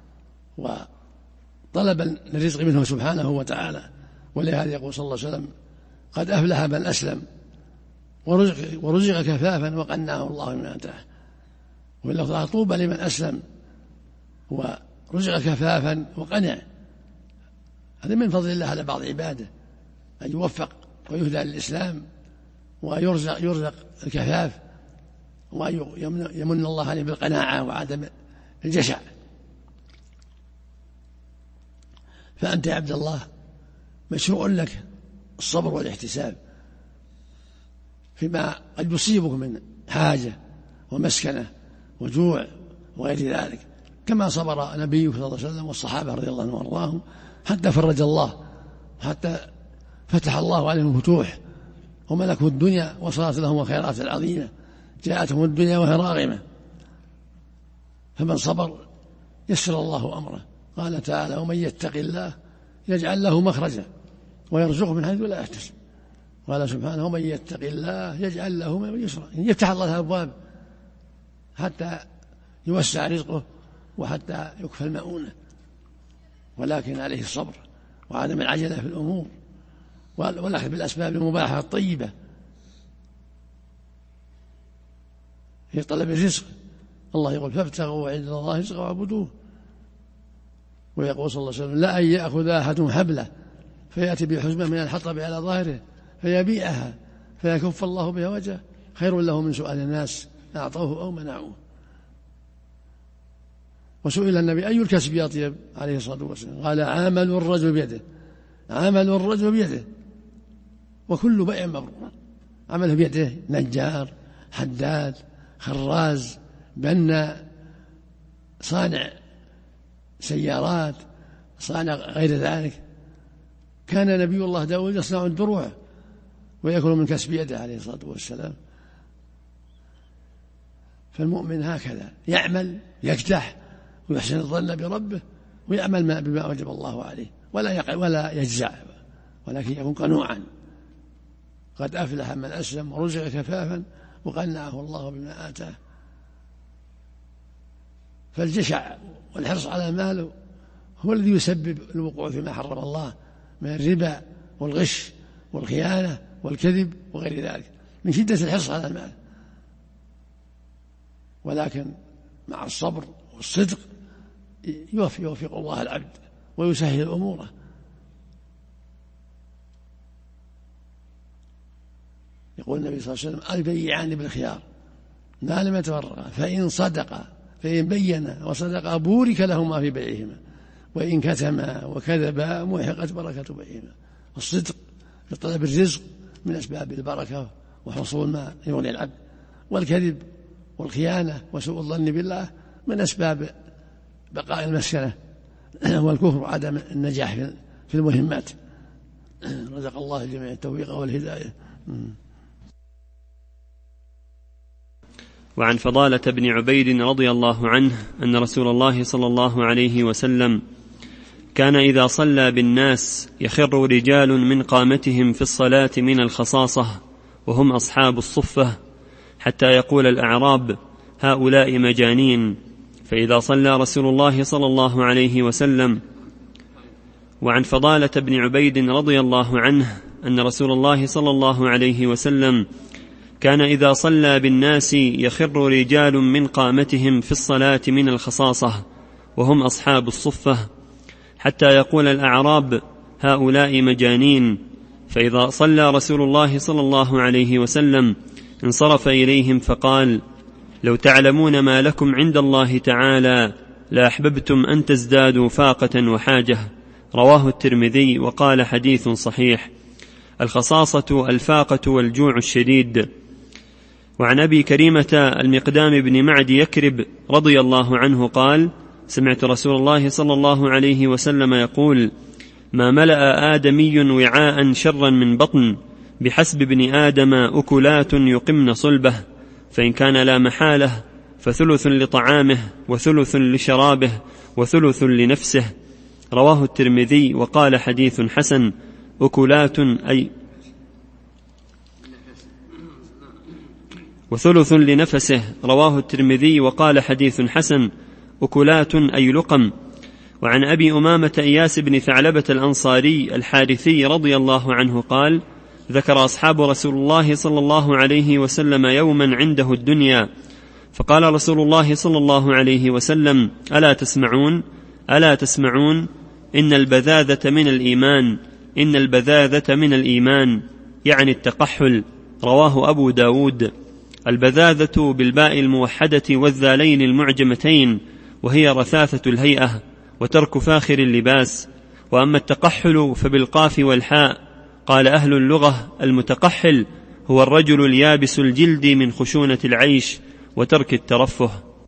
وطلب الرزق منه سبحانه وتعالى. ولهذا يقول صلى الله عليه وسلم: قد أفلح من أسلم ورزق, ورزق كفافا وقناه الله من أتاه. واللفظ: طوبى لمن أسلم ورزق كفافا وقنع. هذا من فضل الله على بعض عباده، أن يوفق ويهدى للإسلام ويرزق يرزق الكفاف، ويمن الله عليه بالقناعة وعدم الجشع. فأنت يا عبد الله مشروع لك الصبر والاحتساب فيما قد يصيبك من حاجة ومسكنة وجوع وغير ذلك، كما صبر نبيه صلى الله عليه وسلم والصحابة رضي الله عنهم وارضاهم حتى فرج الله، حتى فتح الله عليهم الفتوح وملكوا الدنيا وصارت لهم الخيرات العظيمة، جاءتهم الدنيا وهي راغمة. فمن صبر يسر الله أمره. قال تعالى: ومن يتق الله يجعل له مخرجا ويرزقه من حيث لا يحتسب. قال سبحانه: ومن يتق الله يجعل له يسرا، يفتح الله الأبواب حتى يوسع رزقه وحتى يكفى المؤونة، ولكن عليه الصبر وعدم العجلة في الأمور والأخذ بالأسباب المباحة الطيبة في طلب الرزق. الله يقول: فابتغوا عند الله رزقا واعبدوه. ويقول صلى الله عليه وسلم: لا أن يأخذ أحد حبله فيأتي بحزمة من الحطب على ظاهره فيبيعها فيكف الله بها وجهه خير له من سؤال الناس أعطوه أو منعوه. وسئل النبي: أي الكسب أطيب؟ عليه الصلاة والسلام قال: عمل الرجل بيده، عمل الرجل بيده، وكل بيع مبرور. عمله بيده نجار، حداد، خراز، بنا، صانع سيارات، صانع غير ذلك. كان نبي الله داود يصنع الدروع ويأكل من كسب يده عليه الصلاة والسلام. فالمؤمن هكذا يعمل يكدح ويحسن الظن بربه ويعمل بما وجب الله عليه، ولا ولا يجزع، ولكن يكون قنوعا. قد أفلح من أسلم ورزق كفافا وقنعه الله بما آتاه. فالجشع والحرص على المال هو الذي يسبب الوقوع فيما حرم الله من الربا والغش والخيانة والكذب وغير ذلك من شدة الحرص على المال. ولكن مع الصبر والصدق يوفق الله العبد ويسهل أموره. يقول النبي صلى الله عليه وسلم: البيعان بالخيار ما لم يتفرقا فإن صدقا فإن بينا وصدقا بورك لهما في بيعهما وإن كتما وكذبا محقت بركة بيعهما. الصدق في طلب الرزق من أسباب البركة وحصول ما يغني العبد، والكذب والخيانة وسوء الظن بالله من أسباب بقاء المسكنة والكفر وعدم النجاح في المهمات. رزق الله الجميع التوفيق والهداية. وعن فضالة بن عبيد رضي الله عنه أن رسول الله صلى الله عليه وسلم كان إذا صلى بالناس يخر رجال من قامتهم في الصلاة من الخصاصة وهم أصحاب الصفة حتى يقول الأعراب: هؤلاء مجانين. فإذا صلى رسول الله صلى الله عليه وسلم. وعن فضالة بن عبيد رضي الله عنه أن رسول الله صلى الله عليه وسلم كان إذا صلى بالناس يخر رجال من قامتهم في الصلاة من الخصاصة وهم أصحاب الصفة حتى يقول الأعراب: هؤلاء مجانين. فإذا صلى رسول الله صلى الله عليه وسلم انصرف إليهم فقال: لو تعلمون ما لكم عند الله تعالى لأحببتم أن تزدادوا فاقة وحاجة. رواه الترمذي وقال: حديث صحيح. الخصاصة الفاقة والجوع الشديد. وعن أبي كريمة المقدام بن معد يكرب رضي الله عنه قال: سمعت رسول الله صلى الله عليه وسلم يقول: ما ملأ آدمي وعاء شرا من بطن، بحسب ابن آدم أكلات يقمن صلبه، فإن كان لا محالة فثلث لطعامه وثلث لشرابه وثلث لنفسه. رواه الترمذي وقال حديث حسن. أكلات أي وثلث لنفسه. رواه الترمذي وقال حديث حسن. أكلات أي لقم. وعن أبي أمامة إياس بن ثعلبة الأنصاري الحارثي رضي الله عنه قال: ذكر أصحاب رسول الله صلى الله عليه وسلم يوما عنده الدنيا، فقال رسول الله صلى الله عليه وسلم: ألا تسمعون ألا تسمعون إن البذاذة من الإيمان إن البذاذة من الإيمان، يعني التقحل. رواه أبو داود. البذاذة بالباء الموحدة والذالين المعجمتين، وهي رثاثة الهيئة وترك فاخر اللباس. وأما التقحل فبالقاف والحاء. قال أهل اللغة: المتقحل هو الرجل اليابس الجلد من خشونة العيش وترك الترفه.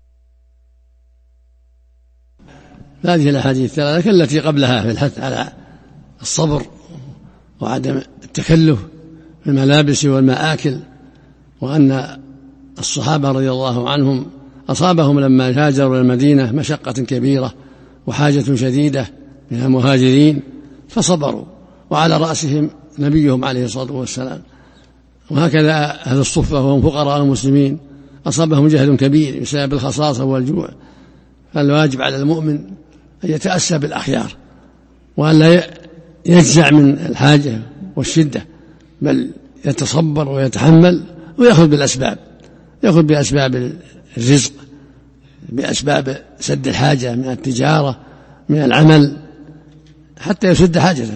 هذه الأحاديث الثلاثة التي قبلها في الحث على الصبر وعدم التكلف في الملابس والمآكل، وأن الصحابة رضي الله عنهم أصابهم لما هاجروا إلى المدينة مشقة كبيرة وحاجة شديدة من المهاجرين فصبروا، وعلى رأسهم نبيهم عليه الصلاة والسلام. وهكذا أهل الصفة وهم فقراء المسلمين أصابهم جهد كبير بسبب الخصاصة والجوع. فالواجب على المؤمن أن يتأسى بالأخيار وأن لا يجزع من الحاجة والشدة، بل يتصبر ويتحمل ويأخذ بالأسباب، يأخذ بأسباب الرزق، بأسباب سد الحاجة من التجارة من العمل حتى يسد حاجته.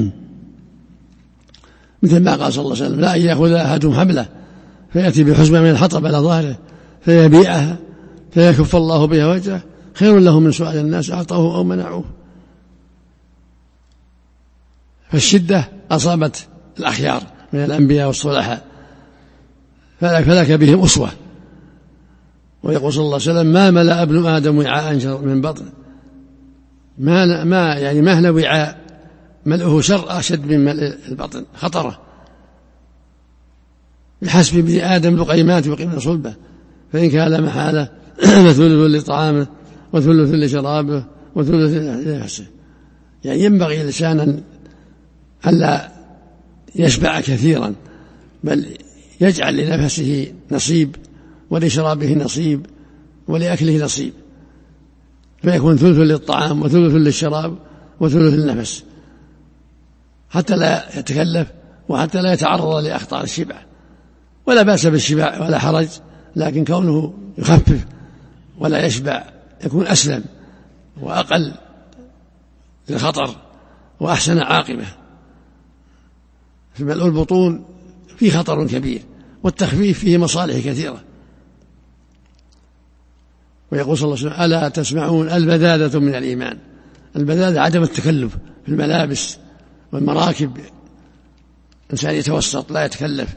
مثل ما قال صلى الله عليه وسلم: لا أن يأخذ أحدهم حمله فيأتي بحزمة من الحطب على ظهره فيبيعها فيكف الله بها وجهه، خير له من سؤال الناس أعطوه أو منعوه. فالشدة أصابت الأخيار من الأنبياء والصلحاء، فلك بهم أسوة. ويقول صلى الله عليه وسلم: ما ملأ ابن آدم وعاء شر من بطن، ما ما يعني مهل وعاء ملئه شر أشد من ملء البطن خطرة، بحسب ابن آدم لقيمات يقيمن صلبه، فإن كان لا محالة فثلث لطعامه وثلث لشرابه وثلث لنفسه. يعني ينبغي الإنسان ألا يشبع كثيرا، بل يجعل لنفسه نصيب ولشرابه نصيب ولأكله نصيب، فيكون ثلث للطعام وثلث للشراب وثلث للنفس، حتى لا يتكلف وحتى لا يتعرض لأخطار الشبع. ولا بأس بالشبع ولا حرج، لكن كونه يخفف ولا يشبع يكون أسلم وأقل للخطر وأحسن عاقبة. في ملء البطون فيه خطر كبير، والتخفيف فيه مصالح كثيرة. ويقول صلى الله عليه وسلم: ألا تسمعون البذاذة من الإيمان. البذاذة عدم التكلف في الملابس والمراكب، الإنسان يتوسط لا يتكلف.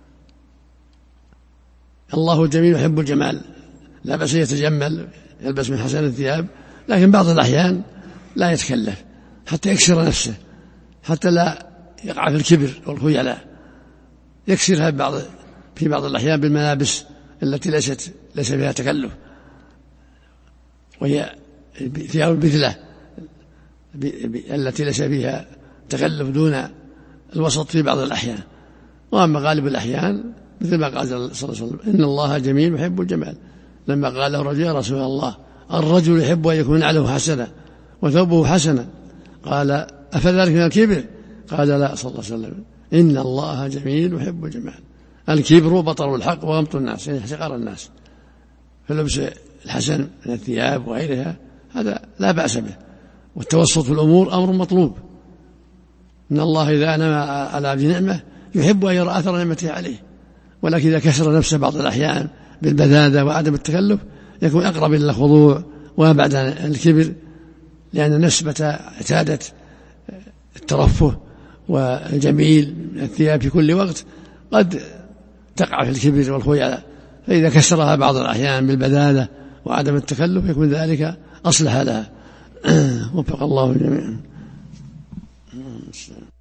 الله جميل يحب الجمال، لا بأس يتجمل يلبس من حسن الثياب، لكن بعض الأحيان لا يتكلف حتى يكسر نفسه، حتى لا يقع في الكبر والخيلاء، يكسرها بعض في بعض الأحيان بالملابس التي ليست ليس فيها تكلف، وهي ثياب البذلة التي ليس فيها تكلف دون الوسط في بعض الأحيان. وأما غالب الأحيان مثل ما قال صلى الله عليه وسلم: إن الله جميل يحب الجمال. لما قال له رجل: يا رسول الله، الرجل يحب أن يكون نعله حسنا وثوبه حسنا، قال: أفذلك من الكبر؟ قال: لا، صلى الله عليه وسلم: إن الله جميل يحب الجمال. الكبر بطر الحق وغمط الناس، يعني احتقار الناس. فلبس الحسن من الثياب وغيرها هذا لا بأس به، والتوسط في الأمور أمر مطلوب. إن الله إذا أنعم على عبد نعمة يحب أن يرى أثر نعمته عليه، ولكن إذا كسر نفسه بعض الأحيان بالبذاذة وعدم التكلف يكون أقرب إلى الخضوع وأبعد عن الكبر، لأن النفس متى اعتادت الترفه والجميل من الثياب في كل وقت قد تقع في الكبر والخيلاء، فإذا كسرها بعض الأحيان بالبذاذة وعدم التكلف يكون ذلك أصلح لها. وفق الله جميعا.